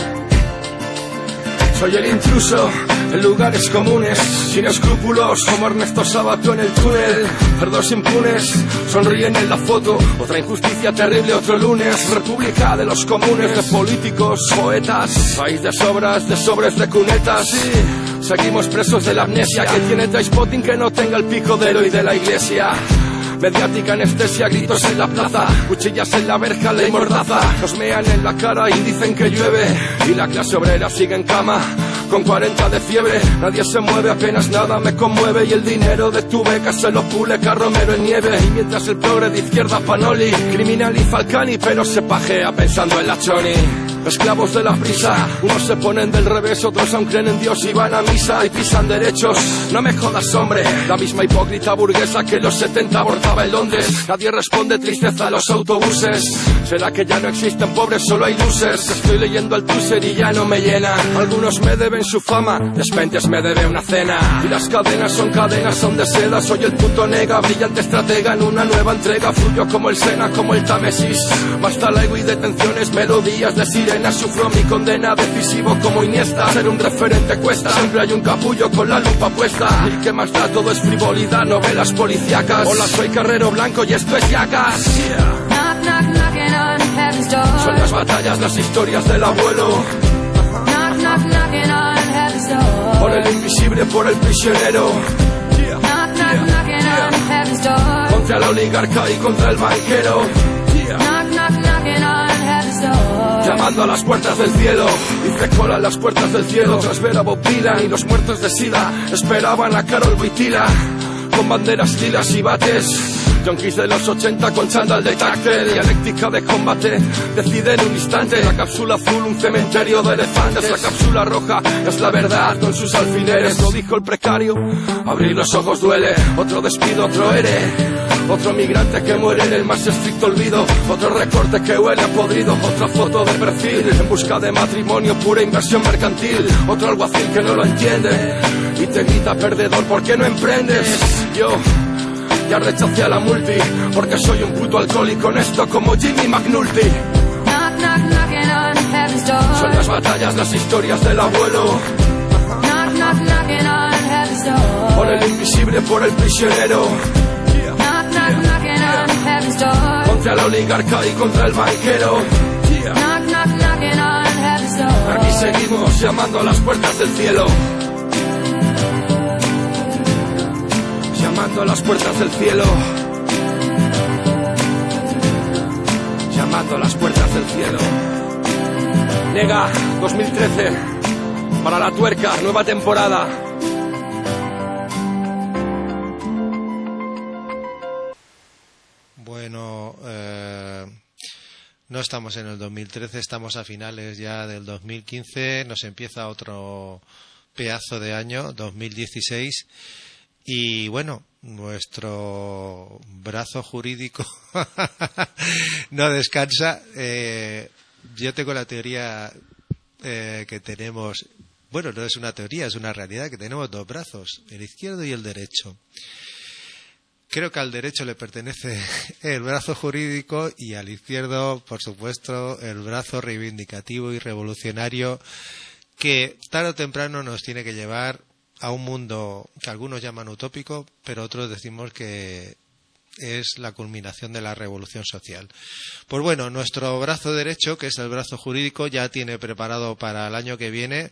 Soy el intruso en lugares comunes, sin escrúpulos, como Ernesto Sabato en el túnel. Cerdos impunes sonríen en la foto. Otra injusticia terrible otro lunes. República de los comunes, de políticos, poetas. País de sobras, de sobres, de cunetas. Sí, seguimos presos de la amnesia. Que tiene Trainspotting que no tenga el pico del héroe de la iglesia. Mediática anestesia, gritos en la plaza, cuchillas en la verja, ley mordaza. Nos mean en la cara y dicen que llueve, y la clase obrera sigue en cama con cuarenta de fiebre. Nadie se mueve, apenas nada me conmueve, y el dinero de tu beca se lo pule Carromero en nieve. Y mientras el progre de izquierda Panoli criminaliza al Cani, pero se pajea pensando en la Choni. Esclavos de la prisa, unos se ponen del revés, otros aún creen en Dios y van a misa y pisan derechos. No me jodas, hombre, la misma hipócrita burguesa que en los setenta abortaba en Londres. Nadie responde, tristeza a los autobuses. ¿Será que ya no existen pobres, solo hay losers? Estoy leyendo al Tuser y ya no me llena. Algunos me deben su fama, Despentes me debe una cena. Y las cadenas son cadenas, son de seda. Soy el puto Nega, brillante estratega en una nueva entrega. Fluyo como el Sena, como el Támesis. Basta la ego y detenciones, melodías de sirena. Sufro mi condena, decisivo como Iniesta. Ser un referente cuesta, siempre hay un capullo con la lupa puesta. ¿Y qué más da? Todo es frivolidad, novelas policíacas. Hola, soy Carrero Blanco y esto es Yacas. Yeah. Knock, knock, knocking on heaven's door. Son las batallas, las historias del abuelo. Knock, knock, knocking on heaven's door. Por el invisible, por el prisionero. Yeah. Knock, knock, Yeah. knocking Yeah. on heaven's door. Contra el oligarca y contra el banquero. Yeah. Knock, knock, knocking on heaven's door. Llamando a las puertas del cielo, dice cola a las puertas del cielo. Tras ver a Bob Dylan y los muertos de sida, esperaban a Carol Wojtyla con banderas lilas y bates. Junkies de los ochenta con chándal de táctil, dialéctica de combate, decide en un instante. La cápsula azul, un cementerio de elefantes. La cápsula roja es la verdad con sus alfileres. Lo dijo el precario, abrir los ojos duele. Otro despido, otro ere. Otro migrante que muere en el más estricto olvido. Otro recorte que huele a podrido. Otra foto de perfil en busca de matrimonio, pura inversión mercantil. Otro alguacil que no lo entiende y te grita perdedor, ¿por qué no emprendes? Yo ya rechacé a la multi porque soy un puto alcohólico honesto como Jimmy McNulty. Knock, knock, knocking on heaven's door. Son las batallas, las historias del abuelo. Knock, knock, knocking on heaven's door. Por el invisible, por el prisionero. Knock, knock, knocking on heaven's door. Contra la oligarca y contra el banquero. Knock, knock, knocking on heaven's door. Aquí seguimos llamando a las puertas del cielo. Llamando a las puertas del cielo. Llamando a las puertas del cielo. Nega, dos mil trece. Para la tuerca, nueva temporada. Bueno, eh, no estamos en el dos mil trece, estamos a finales ya del dos mil quince, nos empieza otro pedazo de año, dos mil dieciséis, y bueno, nuestro brazo jurídico no descansa. Eh, yo tengo la teoría eh, que tenemos, bueno, no es una teoría, es una realidad, que tenemos dos brazos, el izquierdo y el derecho. Creo que al derecho le pertenece el brazo jurídico y al izquierdo, por supuesto, el brazo reivindicativo y revolucionario que tarde o temprano nos tiene que llevar a un mundo que algunos llaman utópico, pero otros decimos que es la culminación de la revolución social. Pues bueno, nuestro brazo derecho, que es el brazo jurídico, ya tiene preparado para el año que viene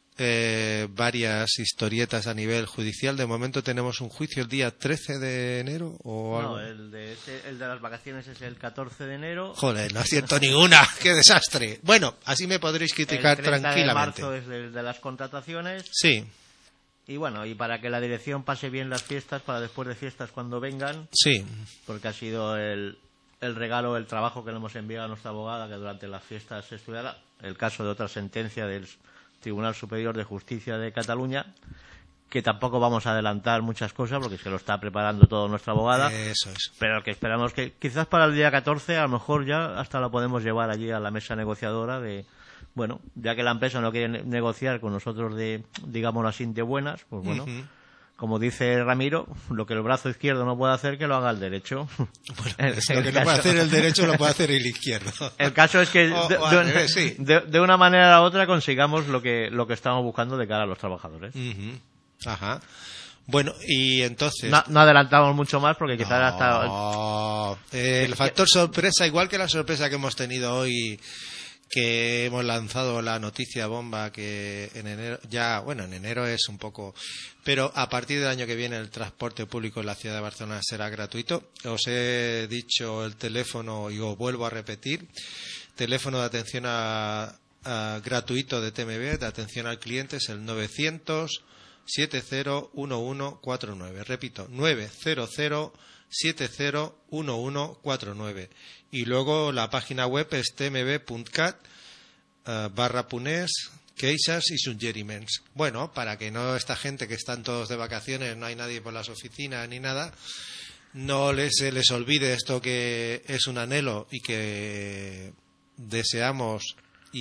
Eh, varias historietas a nivel judicial. De momento tenemos un juicio el día trece de enero o algo. No, el de, ese, el de las vacaciones es el catorce de enero. Joder, no acierto ninguna. ¡Qué desastre! Bueno, así me podréis criticar el treinta tranquilamente. de marzo es el de las contrataciones. Sí. Y bueno, y para que la dirección pase bien las fiestas, para después de fiestas cuando vengan. Sí. Porque ha sido el, el regalo, el trabajo que le hemos enviado a nuestra abogada, que durante las fiestas se estudiara el caso de otra sentencia del Tribunal Superior de Justicia de Cataluña, que tampoco vamos a adelantar muchas cosas porque se lo está preparando todo nuestra abogada. Eso es. Pero que esperamos que quizás para el día catorce a lo mejor ya hasta la podemos llevar allí a la mesa negociadora de, bueno, ya que la empresa no quiere ne- negociar con nosotros de, digámoslo así, de buenas, pues bueno, Uh-huh. como dice Ramiro, lo que el brazo izquierdo no puede hacer, que lo haga el derecho. Bueno, El- es lo el que no puede caso- hacer el derecho lo puede hacer el izquierdo. El caso es que O- de, o al de una, revés, sí. de- de una manera u otra consigamos lo que lo que estamos buscando de cara a los trabajadores. Uh-huh. Ajá. Bueno, y entonces... No, no adelantamos mucho más porque quizás hasta... No, eh, el factor sorpresa, igual que la sorpresa que hemos tenido hoy, que hemos lanzado la noticia bomba que en enero, ya, bueno, en enero es un poco, pero a partir del año que viene el transporte público en la ciudad de Barcelona será gratuito. Os he dicho el teléfono y os vuelvo a repetir, teléfono de atención a, a gratuito de T M B, de atención al cliente, es el novecientos setenta uno uno cuatro nueve. Repito, novecientos setenta uno uno cuatro nueve. Y luego la página web es tmb.cat uh, barra punés, queixas y suggeriments. Bueno, para que no esta gente que están todos de vacaciones, no hay nadie por las oficinas ni nada, no les, se les olvide esto que es un anhelo y que deseamos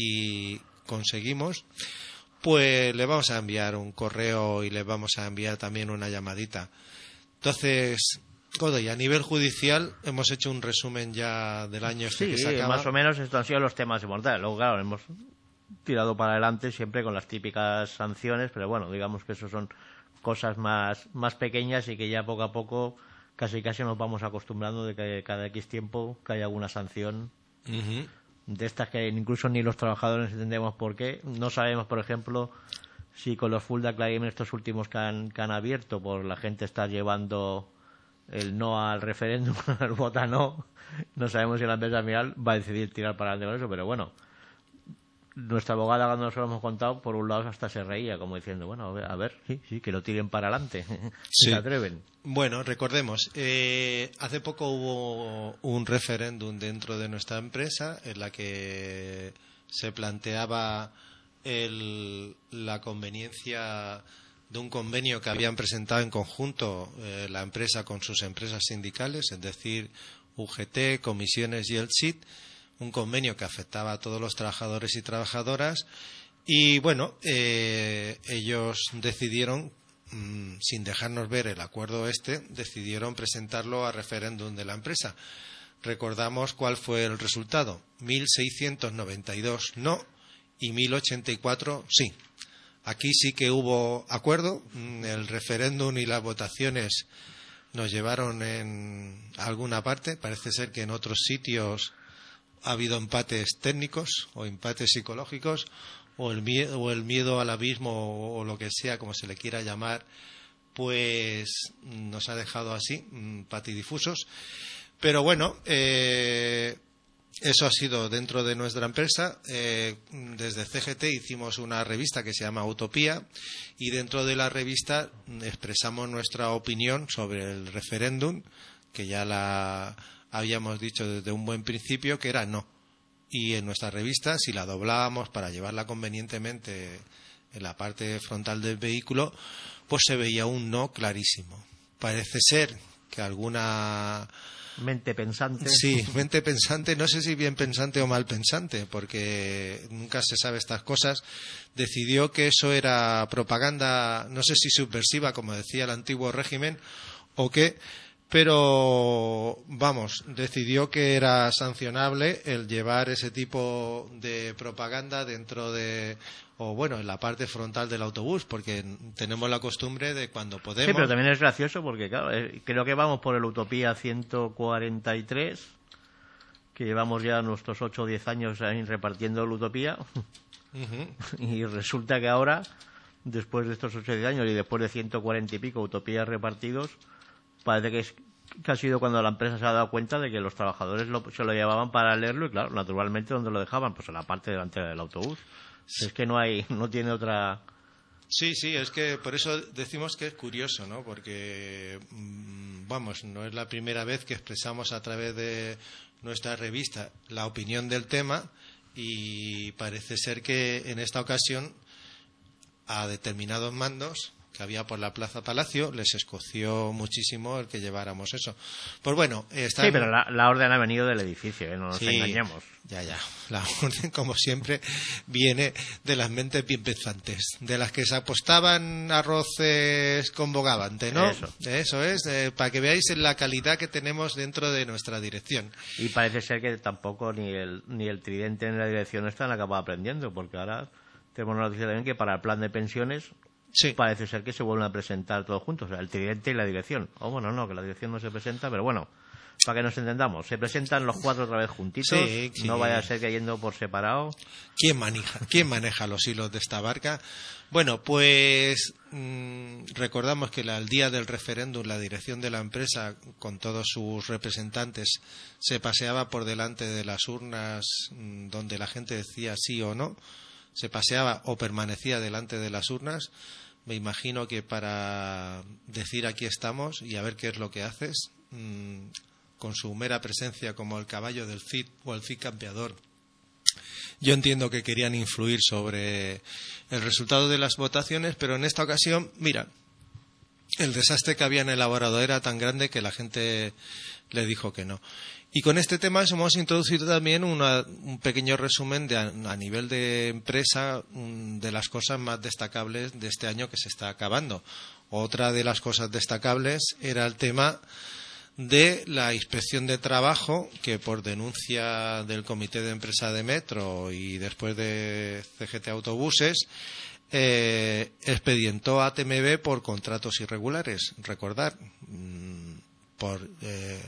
y conseguimos, pues le vamos a enviar un correo y le vamos a enviar también una llamadita. Entonces, Godoy, a nivel judicial hemos hecho un resumen ya del año este Sí, que se acaba. más o menos estos han sido los temas importantes. Luego, claro, hemos tirado para adelante siempre con las típicas sanciones, pero bueno, digamos que eso son cosas más, más pequeñas y que ya poco a poco casi casi nos vamos acostumbrando de que cada X tiempo que haya alguna sanción Ujú. de estas que incluso ni los trabajadores entendemos por qué. No sabemos, por ejemplo, si con los full declaration estos últimos que han, que han abierto, por la gente está llevando el no al referéndum, el vota no. No sabemos si la empresa final va a decidir tirar para adelante con eso, pero bueno, nuestra abogada cuando nos lo hemos contado, por un lado hasta se reía, como diciendo, bueno, a ver, a ver sí, sí, que lo tiren para adelante, si Sí. se atreven. Bueno, recordemos, eh, hace poco hubo un referéndum dentro de nuestra empresa en la que se planteaba el, la conveniencia de un convenio que habían presentado en conjunto eh, la empresa con sus empresas sindicales, es decir, U G T, Comisiones y el S I T, un convenio que afectaba a todos los trabajadores y trabajadoras. Y bueno, eh, ellos decidieron, mmm, sin dejarnos ver el acuerdo este, decidieron presentarlo a referéndum de la empresa. Recordamos cuál fue el resultado: mil seiscientos noventa y dos no y mil ochenta y cuatro sí. Aquí sí que hubo acuerdo. El referéndum y las votaciones nos llevaron en alguna parte. Parece ser que en otros sitios ha habido empates técnicos o empates psicológicos, o el miedo, o el miedo al abismo, o lo que sea, como se le quiera llamar, pues nos ha dejado así, patidifusos. Pero bueno, eh, eso ha sido dentro de nuestra empresa. Eh, desde C G T hicimos una revista que se llama Utopía, y dentro de la revista expresamos nuestra opinión sobre el referéndum, que ya la habíamos dicho desde un buen principio que era no. Y en nuestra revista, si la doblábamos para llevarla convenientemente en la parte frontal del vehículo, pues se veía un no clarísimo. Parece ser que alguna mente pensante. Sí, mente pensante, no sé si bien pensante o mal pensante, porque nunca se sabe estas cosas, decidió que eso era propaganda, no sé si subversiva, como decía el antiguo régimen, o qué, pero vamos, decidió que era sancionable el llevar ese tipo de propaganda dentro de, o bueno, en la parte frontal del autobús, porque tenemos la costumbre de cuando podemos. Sí, pero también es gracioso porque, claro, eh, creo que vamos por el Utopía ciento cuarenta y tres, que llevamos ya nuestros ocho o diez años ahí repartiendo el Utopía, uh-huh. Y resulta que ahora, después de estos ocho o diez años y después de ciento cuarenta y pico Utopías repartidos, parece que, es, que ha sido cuando la empresa se ha dado cuenta de que los trabajadores lo, se lo llevaban para leerlo, y claro, naturalmente, ¿dónde lo dejaban? Pues en la parte delantera del autobús. Sí. Es que no hay, no tiene otra. Sí, sí, es que por eso decimos que es curioso, ¿no? Porque, vamos, no es la primera vez que expresamos a través de nuestra revista la opinión del tema, y parece ser que en esta ocasión a determinados mandos que había por la Plaza Palacio les escoció muchísimo el que lleváramos eso. Pues bueno, está. Sí, pero la, la orden ha venido del edificio, ¿eh? No nos sí, engañemos. Ya, ya. La orden, como siempre, viene de las mentes bien pensantes, de las que se apostaban arroces con bogavante, ¿no? Eso, Eso es, eh, para que veáis la calidad que tenemos dentro de nuestra dirección. Y parece ser que tampoco ni el, ni el tridente ni la dirección están acabado aprendiendo, porque ahora tenemos una noticia también que para el plan de pensiones. Sí. Parece ser que se vuelven a presentar todos juntos, o sea, el tridente y la dirección. O oh, bueno, no, que la dirección no se presenta, pero bueno, para que nos entendamos, se presentan los cuatro otra vez juntitos, sí, sí. No vaya a ser que yendo por separado. ¿Quién maneja, quién maneja los hilos de esta barca? Bueno, pues mmm, recordamos que el día del referéndum la dirección de la empresa, con todos sus representantes, se paseaba por delante de las urnas mmm, donde la gente decía sí o no. Se paseaba o permanecía delante de las urnas, me imagino que para decir aquí estamos y a ver qué es lo que haces, mmm, con su mera presencia como el caballo del Cid o el Cid campeador. Yo entiendo que querían influir sobre el resultado de las votaciones, pero en esta ocasión, mira, el desastre que habían elaborado era tan grande que la gente le dijo que no. Y con este tema hemos introducido también una, un pequeño resumen de, a nivel de empresa, de las cosas más destacables de este año que se está acabando. Otra de las cosas destacables era el tema de la inspección de trabajo, que por denuncia del Comité de Empresa de Metro y después de C G T Autobuses, eh, expedientó a T M B por contratos irregulares. Recordar, mmm, por... Eh,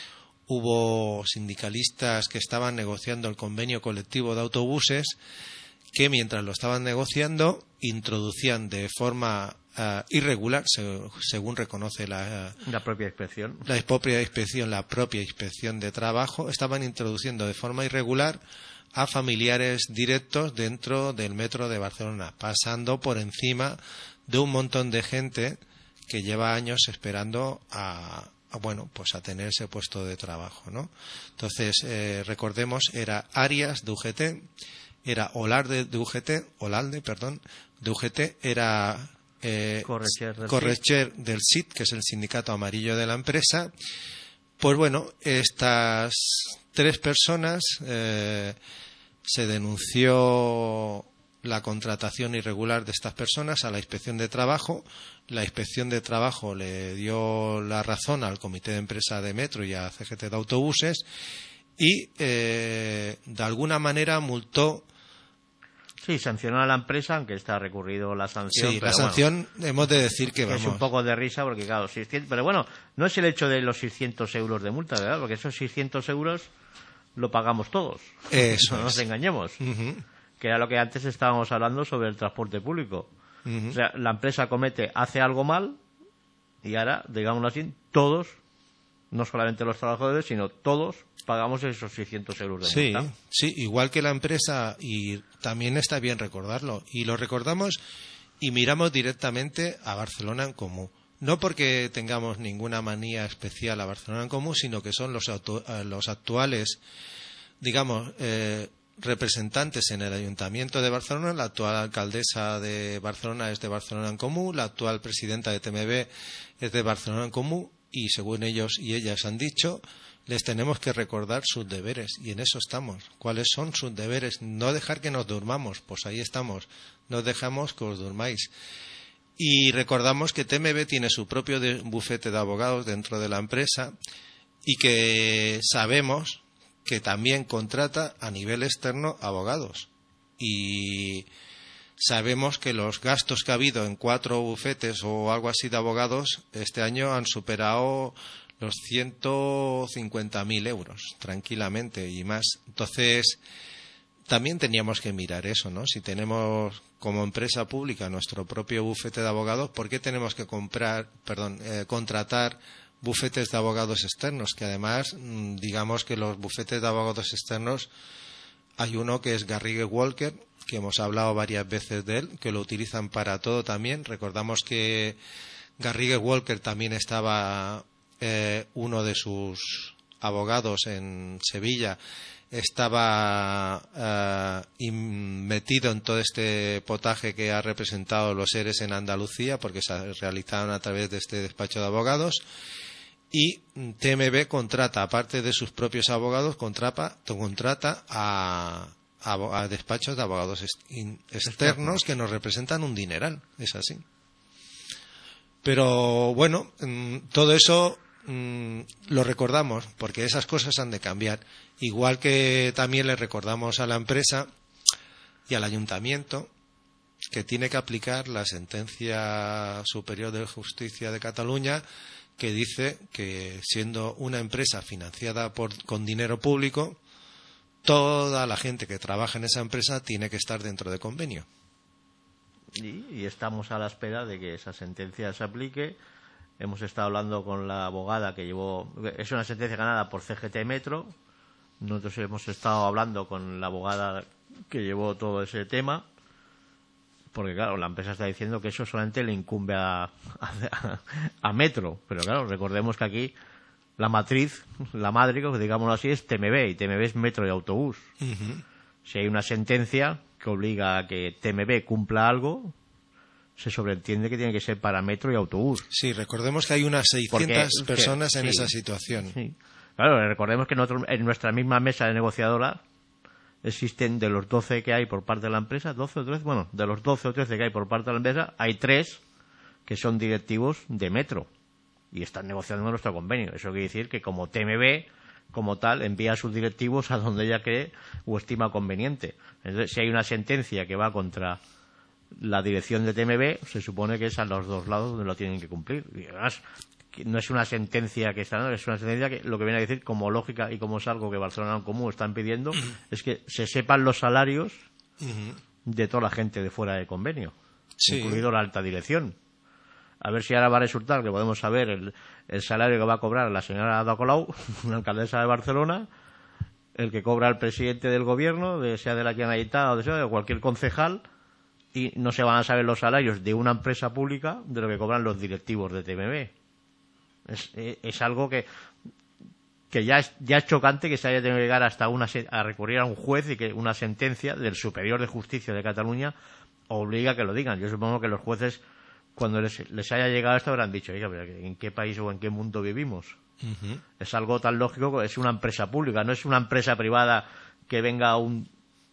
hubo sindicalistas que estaban negociando el convenio colectivo de autobuses que, mientras lo estaban negociando, introducían de forma uh, irregular, se, según reconoce la, uh, la propia inspección, la propia inspección, la propia inspección de trabajo, estaban introduciendo de forma irregular a familiares directos dentro del metro de Barcelona, pasando por encima de un montón de gente que lleva años esperando a bueno, pues a tener ese puesto de trabajo, ¿no? Entonces, eh, recordemos, era Arias de U G T, era Olarde de U G T, Olalde, perdón, de U G T, era eh, Correcher del, Correcher del S I T, que es el sindicato amarillo de la empresa. Pues bueno, estas tres personas eh, se denunció la contratación irregular de estas personas a la Inspección de Trabajo. La Inspección de Trabajo le dio la razón al Comité de Empresa de Metro y a C G T de Autobuses y eh, de alguna manera multó Sí, sancionar a la empresa, aunque está recurrido la sanción. Sí, pero la bueno, sanción hemos de decir que vamos. es un poco de risa porque, claro, seiscientos... Pero bueno, no es el hecho de los seiscientos euros de multa, ¿verdad? Porque esos seiscientos euros lo pagamos todos. Eso no nos es. engañemos. Ujú, Que era lo que antes estábamos hablando sobre el transporte público. ujú. O sea, la empresa comete, hace algo mal y ahora, digámoslo así, todos, no solamente los trabajadores, sino todos pagamos esos seiscientos euros de Sí, multa. sí, igual que la empresa, y también está bien recordarlo, y lo recordamos y miramos directamente a Barcelona en Comú. No porque tengamos ninguna manía especial a Barcelona en Comú, sino que son los, auto- eh, los actuales, digamos, eh, representantes en el Ayuntamiento de Barcelona. La actual alcaldesa de Barcelona es de Barcelona en Comú, la actual presidenta de T M B es de Barcelona en Comú, y según ellos y ellas han dicho, les tenemos que recordar sus deberes, y en eso estamos. ¿Cuáles son sus deberes? No dejar que nos durmamos, pues ahí estamos, no dejamos que os durmáis. Y recordamos que T M B tiene su propio de- bufete de abogados dentro de la empresa, y que sabemos que también contrata a nivel externo abogados. Y sabemos que los gastos que ha habido en cuatro bufetes o algo así de abogados este año han superado los ciento cincuenta mil euros, tranquilamente, y más. Entonces, también teníamos que mirar eso, ¿no? Si tenemos como empresa pública nuestro propio bufete de abogados, ¿por qué tenemos que comprar, perdón, eh, contratar bufetes de abogados externos? Que además, mm, digamos que los bufetes de abogados externos, hay uno que es Garrigue Walker, que hemos hablado varias veces de él, que lo utilizan para todo también. Recordamos que Garrigue Walker también estaba, eh, uno de sus abogados en Sevilla, estaba eh, in- metido en todo este potaje que ha representado los ERES en Andalucía, porque se realizaron a través de este despacho de abogados. Y T M B contrata, aparte de sus propios abogados, contrata, contrata a, a, a despachos de abogados est- in- externos que nos representan un dineral, es así. Pero bueno, mm, todo eso mm, lo recordamos, porque esas cosas han de cambiar. Igual que también le recordamos a la empresa y al ayuntamiento que tiene que aplicar la sentencia superior de justicia de Cataluña, que dice que, siendo una empresa financiada por, con dinero público, toda la gente que trabaja en esa empresa tiene que estar dentro de convenio. Y, y estamos a la espera de que esa sentencia se aplique. Hemos estado hablando con la abogada que llevó... Es una sentencia ganada por C G T Metro. Nosotros hemos estado hablando con la abogada que llevó todo ese tema. Porque, claro, la empresa está diciendo que eso solamente le incumbe a, a, a Metro. Pero, claro, recordemos que aquí la matriz, la madre, digámoslo así, es T M B. Y T M B es Metro y Autobús. Uh-huh. Si hay una sentencia que obliga a que T M B cumpla algo, se sobreentiende que tiene que ser para Metro y Autobús. Sí, recordemos que hay unas seiscientas Porque, personas que, en sí, esa situación. Sí. Claro, recordemos que nosotros, en nuestra misma mesa de negociadora existen, de los doce que hay por parte de la empresa, doce o trece, bueno, de los doce o trece que hay por parte de la empresa, hay tres que son directivos de Metro y están negociando nuestro convenio. Eso quiere decir que como T M B, como tal, envía a sus directivos a donde ella cree o estima conveniente. Entonces, si hay una sentencia que va contra la dirección de T M B, se supone que es a los dos lados donde lo tienen que cumplir. Y además, no es una sentencia que está, no, es una sentencia que lo que viene a decir, como lógica y como es algo que Barcelona en Comú están pidiendo, es que se sepan los salarios Uh-huh. de toda la gente de fuera de convenio, Sí. incluido la alta dirección. A ver si ahora va a resultar que podemos saber el, el salario que va a cobrar la señora Ada Colau, una alcaldesa de Barcelona, el que cobra el presidente del gobierno, de, sea de la Generalitat o de, sea de cualquier concejal, y no se van a saber los salarios de una empresa pública de lo que cobran los directivos de T M B. Es, es algo que que ya es, ya es chocante que se haya tenido que llegar hasta una a recurrir a un juez y que una sentencia del Superior de Justicia de Cataluña obliga a que lo digan. Yo supongo que los jueces, cuando les, les haya llegado esto, habrán dicho, oiga, pero ¿en qué país o en qué mundo vivimos? Uh-huh. Es algo tan lógico, es una empresa pública, no es una empresa privada que venga un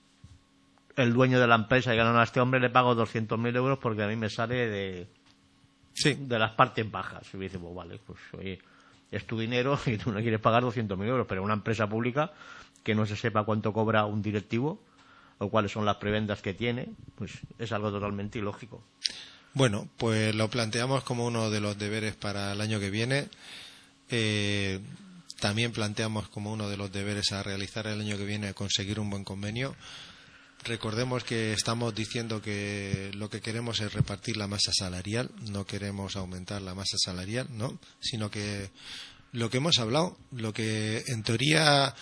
el dueño de la empresa y diga, no, no, a este hombre le pago doscientos mil euros porque a mí me sale de Sí. de las partes bajas. Y me dice, pues vale, pues oye, es tu dinero y tú no quieres pagar doscientos mil euros, pero una empresa pública que no se sepa cuánto cobra un directivo. o cuáles son las prebendas que tiene, pues es algo totalmente ilógico. Bueno, pues lo planteamos como uno de los deberes para el año que viene. Eh, también planteamos como uno de los deberes a realizar el año que viene conseguir un buen convenio. Recordemos que estamos diciendo que lo que queremos es repartir la masa salarial, no queremos aumentar la masa salarial, ¿no? Sino que lo que hemos hablado, lo que en teoría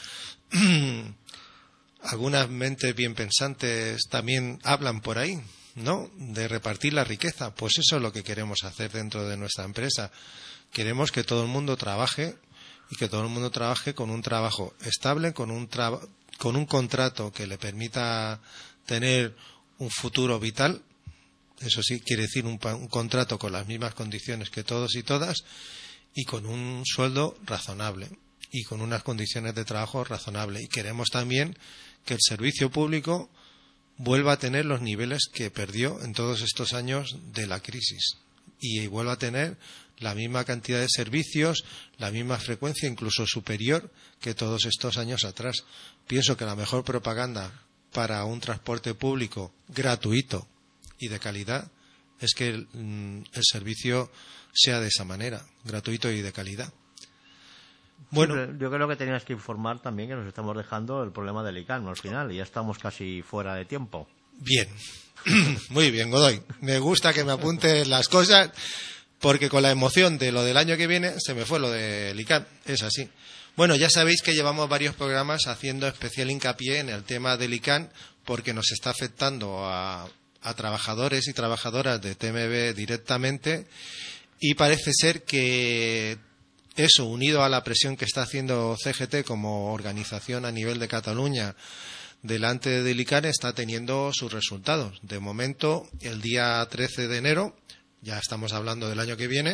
algunas mentes bien pensantes también hablan por ahí, ¿no? De repartir la riqueza. Pues eso es lo que queremos hacer dentro de nuestra empresa. Queremos que todo el mundo trabaje y que todo el mundo trabaje con un trabajo estable, con un trabajo con un contrato que le permita tener un futuro vital. Eso sí, quiere decir un, un contrato con las mismas condiciones que todos y todas, y con un sueldo razonable y con unas condiciones de trabajo razonables. Y queremos también que el servicio público vuelva a tener los niveles que perdió en todos estos años de la crisis y vuelva a tener la misma cantidad de servicios, la misma frecuencia, incluso superior que todos estos años atrás. Pienso que la mejor propaganda para un transporte público gratuito y de calidad es que el, el servicio sea de esa manera, gratuito y de calidad. Bueno, sí, yo creo que tenías que informar también que nos estamos dejando el problema del I C A M al final y ya estamos casi fuera de tiempo. Bien, muy bien, Godoy. Me gusta que me apuntes las cosas porque con la emoción de lo del año que viene se me fue lo del I C A M. Es así. Bueno, ya sabéis que llevamos varios programas haciendo especial hincapié en el tema del I C A M porque nos está afectando a, a trabajadores y trabajadoras de T M B directamente, y parece ser que eso, unido a la presión que está haciendo C G T como organización a nivel de Cataluña delante del I C A M, está teniendo sus resultados. De momento, el día trece de enero, ya estamos hablando del año que viene,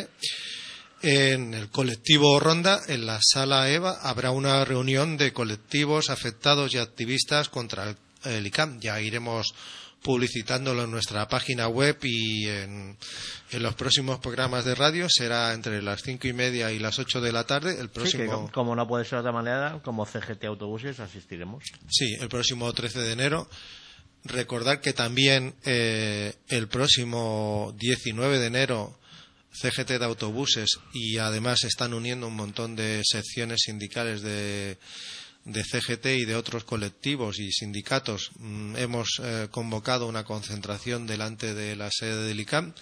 en el colectivo Ronda, en la sala EVA, habrá una reunión de colectivos afectados y activistas contra el, el I C A M. Ya iremos publicitándolo en nuestra página web y en, en los próximos programas de radio. Será entre las cinco y media y las ocho de la tarde. El próximo... Sí, que como no puede ser de otra manera, como C G T Autobuses asistiremos. Sí, el próximo trece de enero. Recordar que también eh, el próximo diecinueve de enero C G T de Autobuses, y además están uniendo un montón de secciones sindicales de, de C G T y de otros colectivos y sindicatos. Mm, hemos eh, convocado una concentración delante de la sede del I C A M,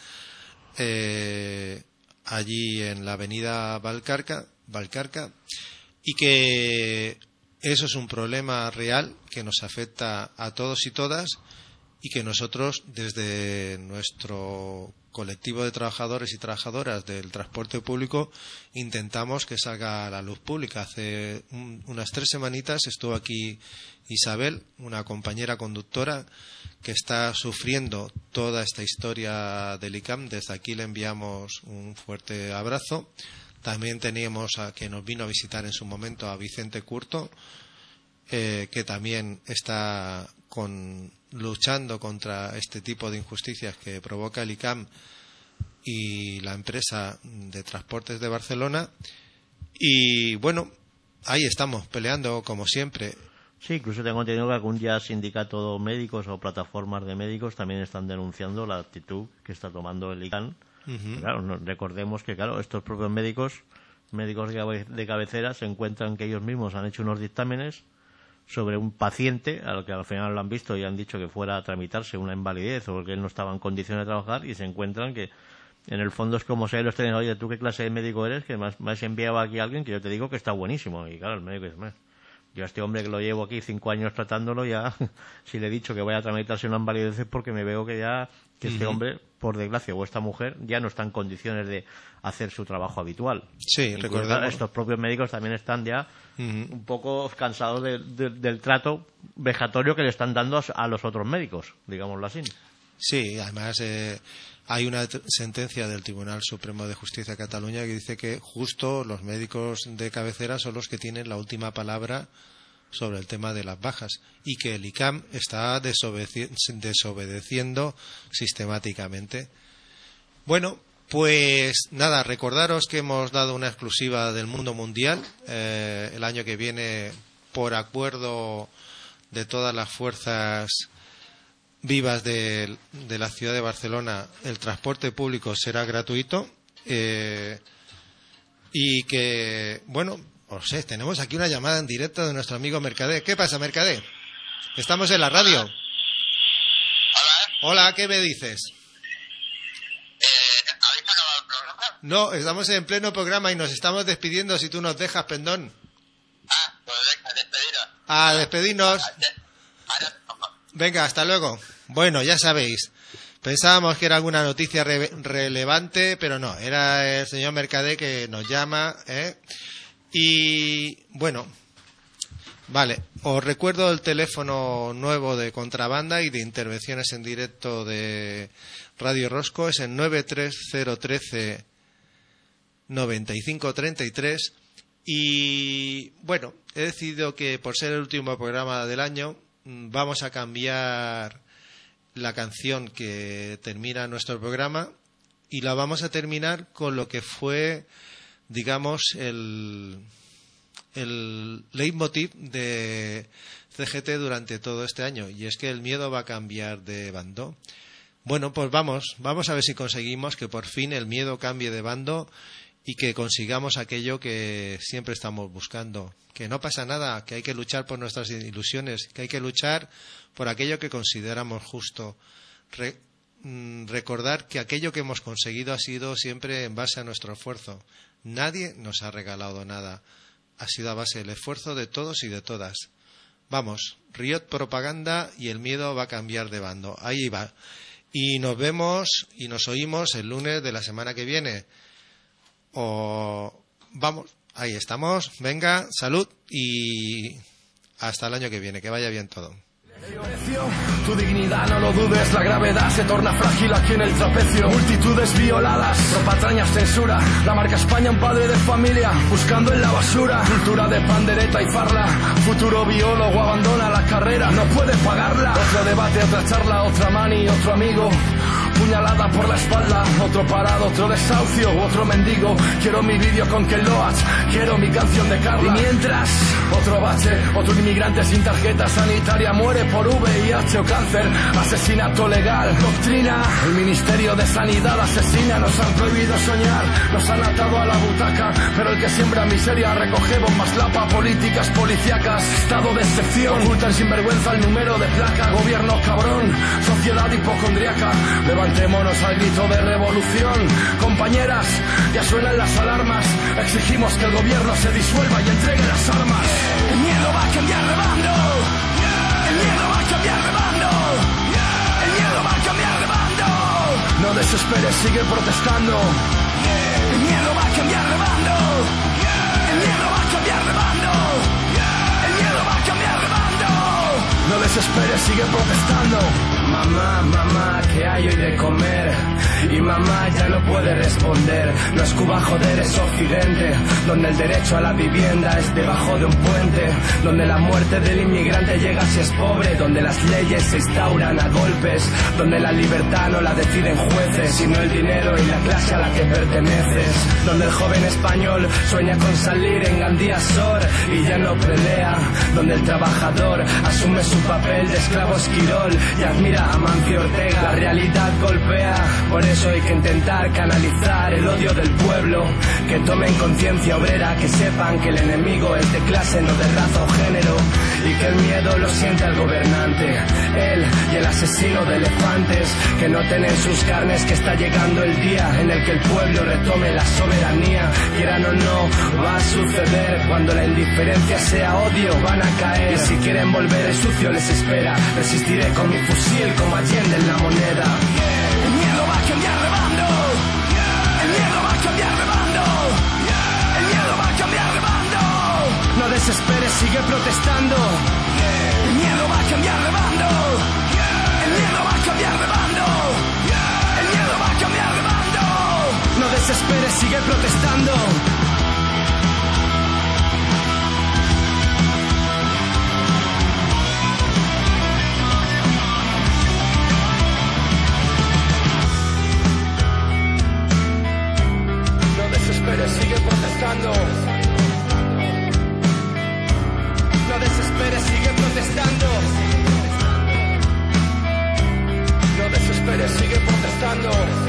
eh, allí en la avenida Valcarca, Valcarca, y que eso es un problema real que nos afecta a todos y todas, y que nosotros desde nuestro colectivo de trabajadores y trabajadoras del transporte público intentamos que salga a la luz pública. Hace un, unas tres semanitas estuvo aquí Isabel, una compañera conductora que está sufriendo toda esta historia del I C A M. Desde aquí le enviamos un fuerte abrazo. También teníamos a que nos vino a visitar en su momento a Vicente Curto, eh, que también está con, luchando contra este tipo de injusticias que provoca el I C A M y la empresa de transportes de Barcelona. Y bueno, ahí estamos peleando como siempre. Sí, incluso tengo entendido que algún ya sindicato de médicos o plataformas de médicos también están denunciando la actitud que está tomando el I C A M. Uh-huh. Claro, no, recordemos que claro, estos propios médicos, médicos de cabecera, se encuentran que ellos mismos han hecho unos dictámenes sobre un paciente al que al final lo han visto y han dicho que fuera a tramitarse una invalidez o porque él no estaba en condiciones de trabajar, y se encuentran que en el fondo es como si los tienen, oye, ¿tú qué clase de médico eres? Que me has, me has enviado aquí a alguien que yo te digo que está buenísimo. Y claro, el médico dice, yo a este hombre que lo llevo aquí cinco años tratándolo, ya si le he dicho que vaya a tramitarse una invalidez es porque me veo que ya que este uh-huh. hombre, por desgracia, o esta mujer ya no está en condiciones de hacer su trabajo habitual. Sí, recordemos. Estos propios médicos también están ya uh-huh. un poco cansados de, de, del trato vejatorio que le están dando a, a los otros médicos, digámoslo así. Sí, además eh, hay una t- sentencia del Tribunal Supremo de Justicia de Cataluña que dice que justo los médicos de cabecera son los que tienen la última palabra sobre el tema de las bajas, y que el I C A M está desobede- desobedeciendo sistemáticamente. Bueno, pues nada, recordaros que hemos dado una exclusiva del mundo mundial eh, el año que viene, por acuerdo de todas las fuerzas vivas de, de la ciudad de Barcelona el transporte público será gratuito, eh, y que, bueno, no sé, tenemos aquí una llamada en directo de nuestro amigo Mercader. ¿Qué pasa, Mercader? Estamos en la radio. Hola. Hola, ¿qué me dices? Eh, ¿Habéis acabado el programa? No, estamos en pleno programa y nos estamos despidiendo, si tú nos dejas, Pendón. Ah, pues venga, despediros. A despedirnos. Adiós. Venga, hasta luego. Bueno, ya sabéis, pensábamos que era alguna noticia re- relevante, pero no, era el señor Mercader que nos llama, ¿eh? Y bueno, vale, os recuerdo el teléfono nuevo de Contrabanda y de intervenciones en directo de Radio Rosco, es el nueve tres cero uno tres noventa y cinco treinta y tres. Y bueno, he decidido que por ser el último programa del año vamos a cambiar la canción que termina nuestro programa y la vamos a terminar con lo que fue, digamos, el, el leitmotiv de C G T durante todo este año, y es que el miedo va a cambiar de bando. Bueno, pues vamos, vamos a ver si conseguimos que por fin el miedo cambie de bando y que consigamos aquello que siempre estamos buscando. Que no pasa nada, que hay que luchar por nuestras ilusiones, que hay que luchar por aquello que consideramos justo. Re, mm, recordar que aquello que hemos conseguido ha sido siempre en base a nuestro esfuerzo. Nadie nos ha regalado nada. Ha sido a base del esfuerzo de todos y de todas. Vamos, Riot Propaganda y el miedo va a cambiar de bando. Ahí va. Y nos vemos y nos oímos el lunes de la semana que viene. O vamos, ahí estamos. Venga, salud y hasta el año que viene. Que vaya bien todo. Tu dignidad no lo dudes, la gravedad se torna frágil aquí en el trapecio. Multitudes violadas, por patrañas censura. La marca España, un padre de familia, buscando en la basura. Cultura de pandereta y farla. Futuro biólogo abandona la carrera, no puede pagarla. Otro debate, otra charla, otra mani, otro amigo. Puñalada por la espalda, otro parado, otro desahucio, otro mendigo. Quiero mi vídeo con Ken Loach, quiero mi canción de Carla. Y mientras, otro bache, otro inmigrante sin tarjeta sanitaria muere por V I H o cáncer. Asesinato legal, doctrina. El Ministerio de Sanidad asesina, nos han prohibido soñar, nos han atado a la butaca. Pero el que siembra miseria recoge bombas lapa, políticas policíacas, estado de excepción. Ocultan sin vergüenza el número de placa, gobierno cabrón, sociedad hipocondriaca. Levantémonos al grito de revolución. Compañeras, ya suenan las alarmas. Exigimos que el gobierno se disuelva y entregue las armas. El miedo va a cambiar de bando. El miedo va a cambiar de bando. El miedo va a cambiar de bando. No desesperes, sigue protestando. El miedo va a cambiar de bando. El miedo va a cambiar de bando. El miedo va a cambiar de bando. No desesperes, sigue protestando. Mamá, mamá, ¿qué hay hoy de comer? Y mamá ya no puede responder. No es Cuba, joder, es Occidente, donde el derecho a la vivienda es debajo de un puente, donde la muerte del inmigrante llega si es pobre, donde las leyes se instauran a golpes, donde la libertad no la deciden jueces, sino el dinero y la clase a la que perteneces, donde el joven español sueña con salir en Gandía Sor y ya no pelea, donde el trabajador asume su papel de esclavo esquirol y admira a Mancio Ortega. La realidad golpea, por eso hay que intentar canalizar el odio del pueblo, que tomen conciencia obrera, que sepan que el enemigo es de clase, no de raza o género, y que el miedo lo sienta el gobernante, él y el asesino de elefantes, que noten en sus carnes que está llegando el día en el que el pueblo retome la soberanía. Quieran o no, va a suceder, cuando la indiferencia sea odio van a caer, y si quieren volver el sucio les espera, resistiré con mi fusil como Allende en la moneda. El miedo va a cambiar de bando. El miedo va a cambiar de bando. El miedo va a cambiar de bando. No desesperes, sigue protestando. El miedo va a cambiar de bando. El miedo va a cambiar de bando. El miedo va a cambiar de bando. No desesperes, sigue protestando. Sigue protestando. No desesperes, sigue protestando. gustando.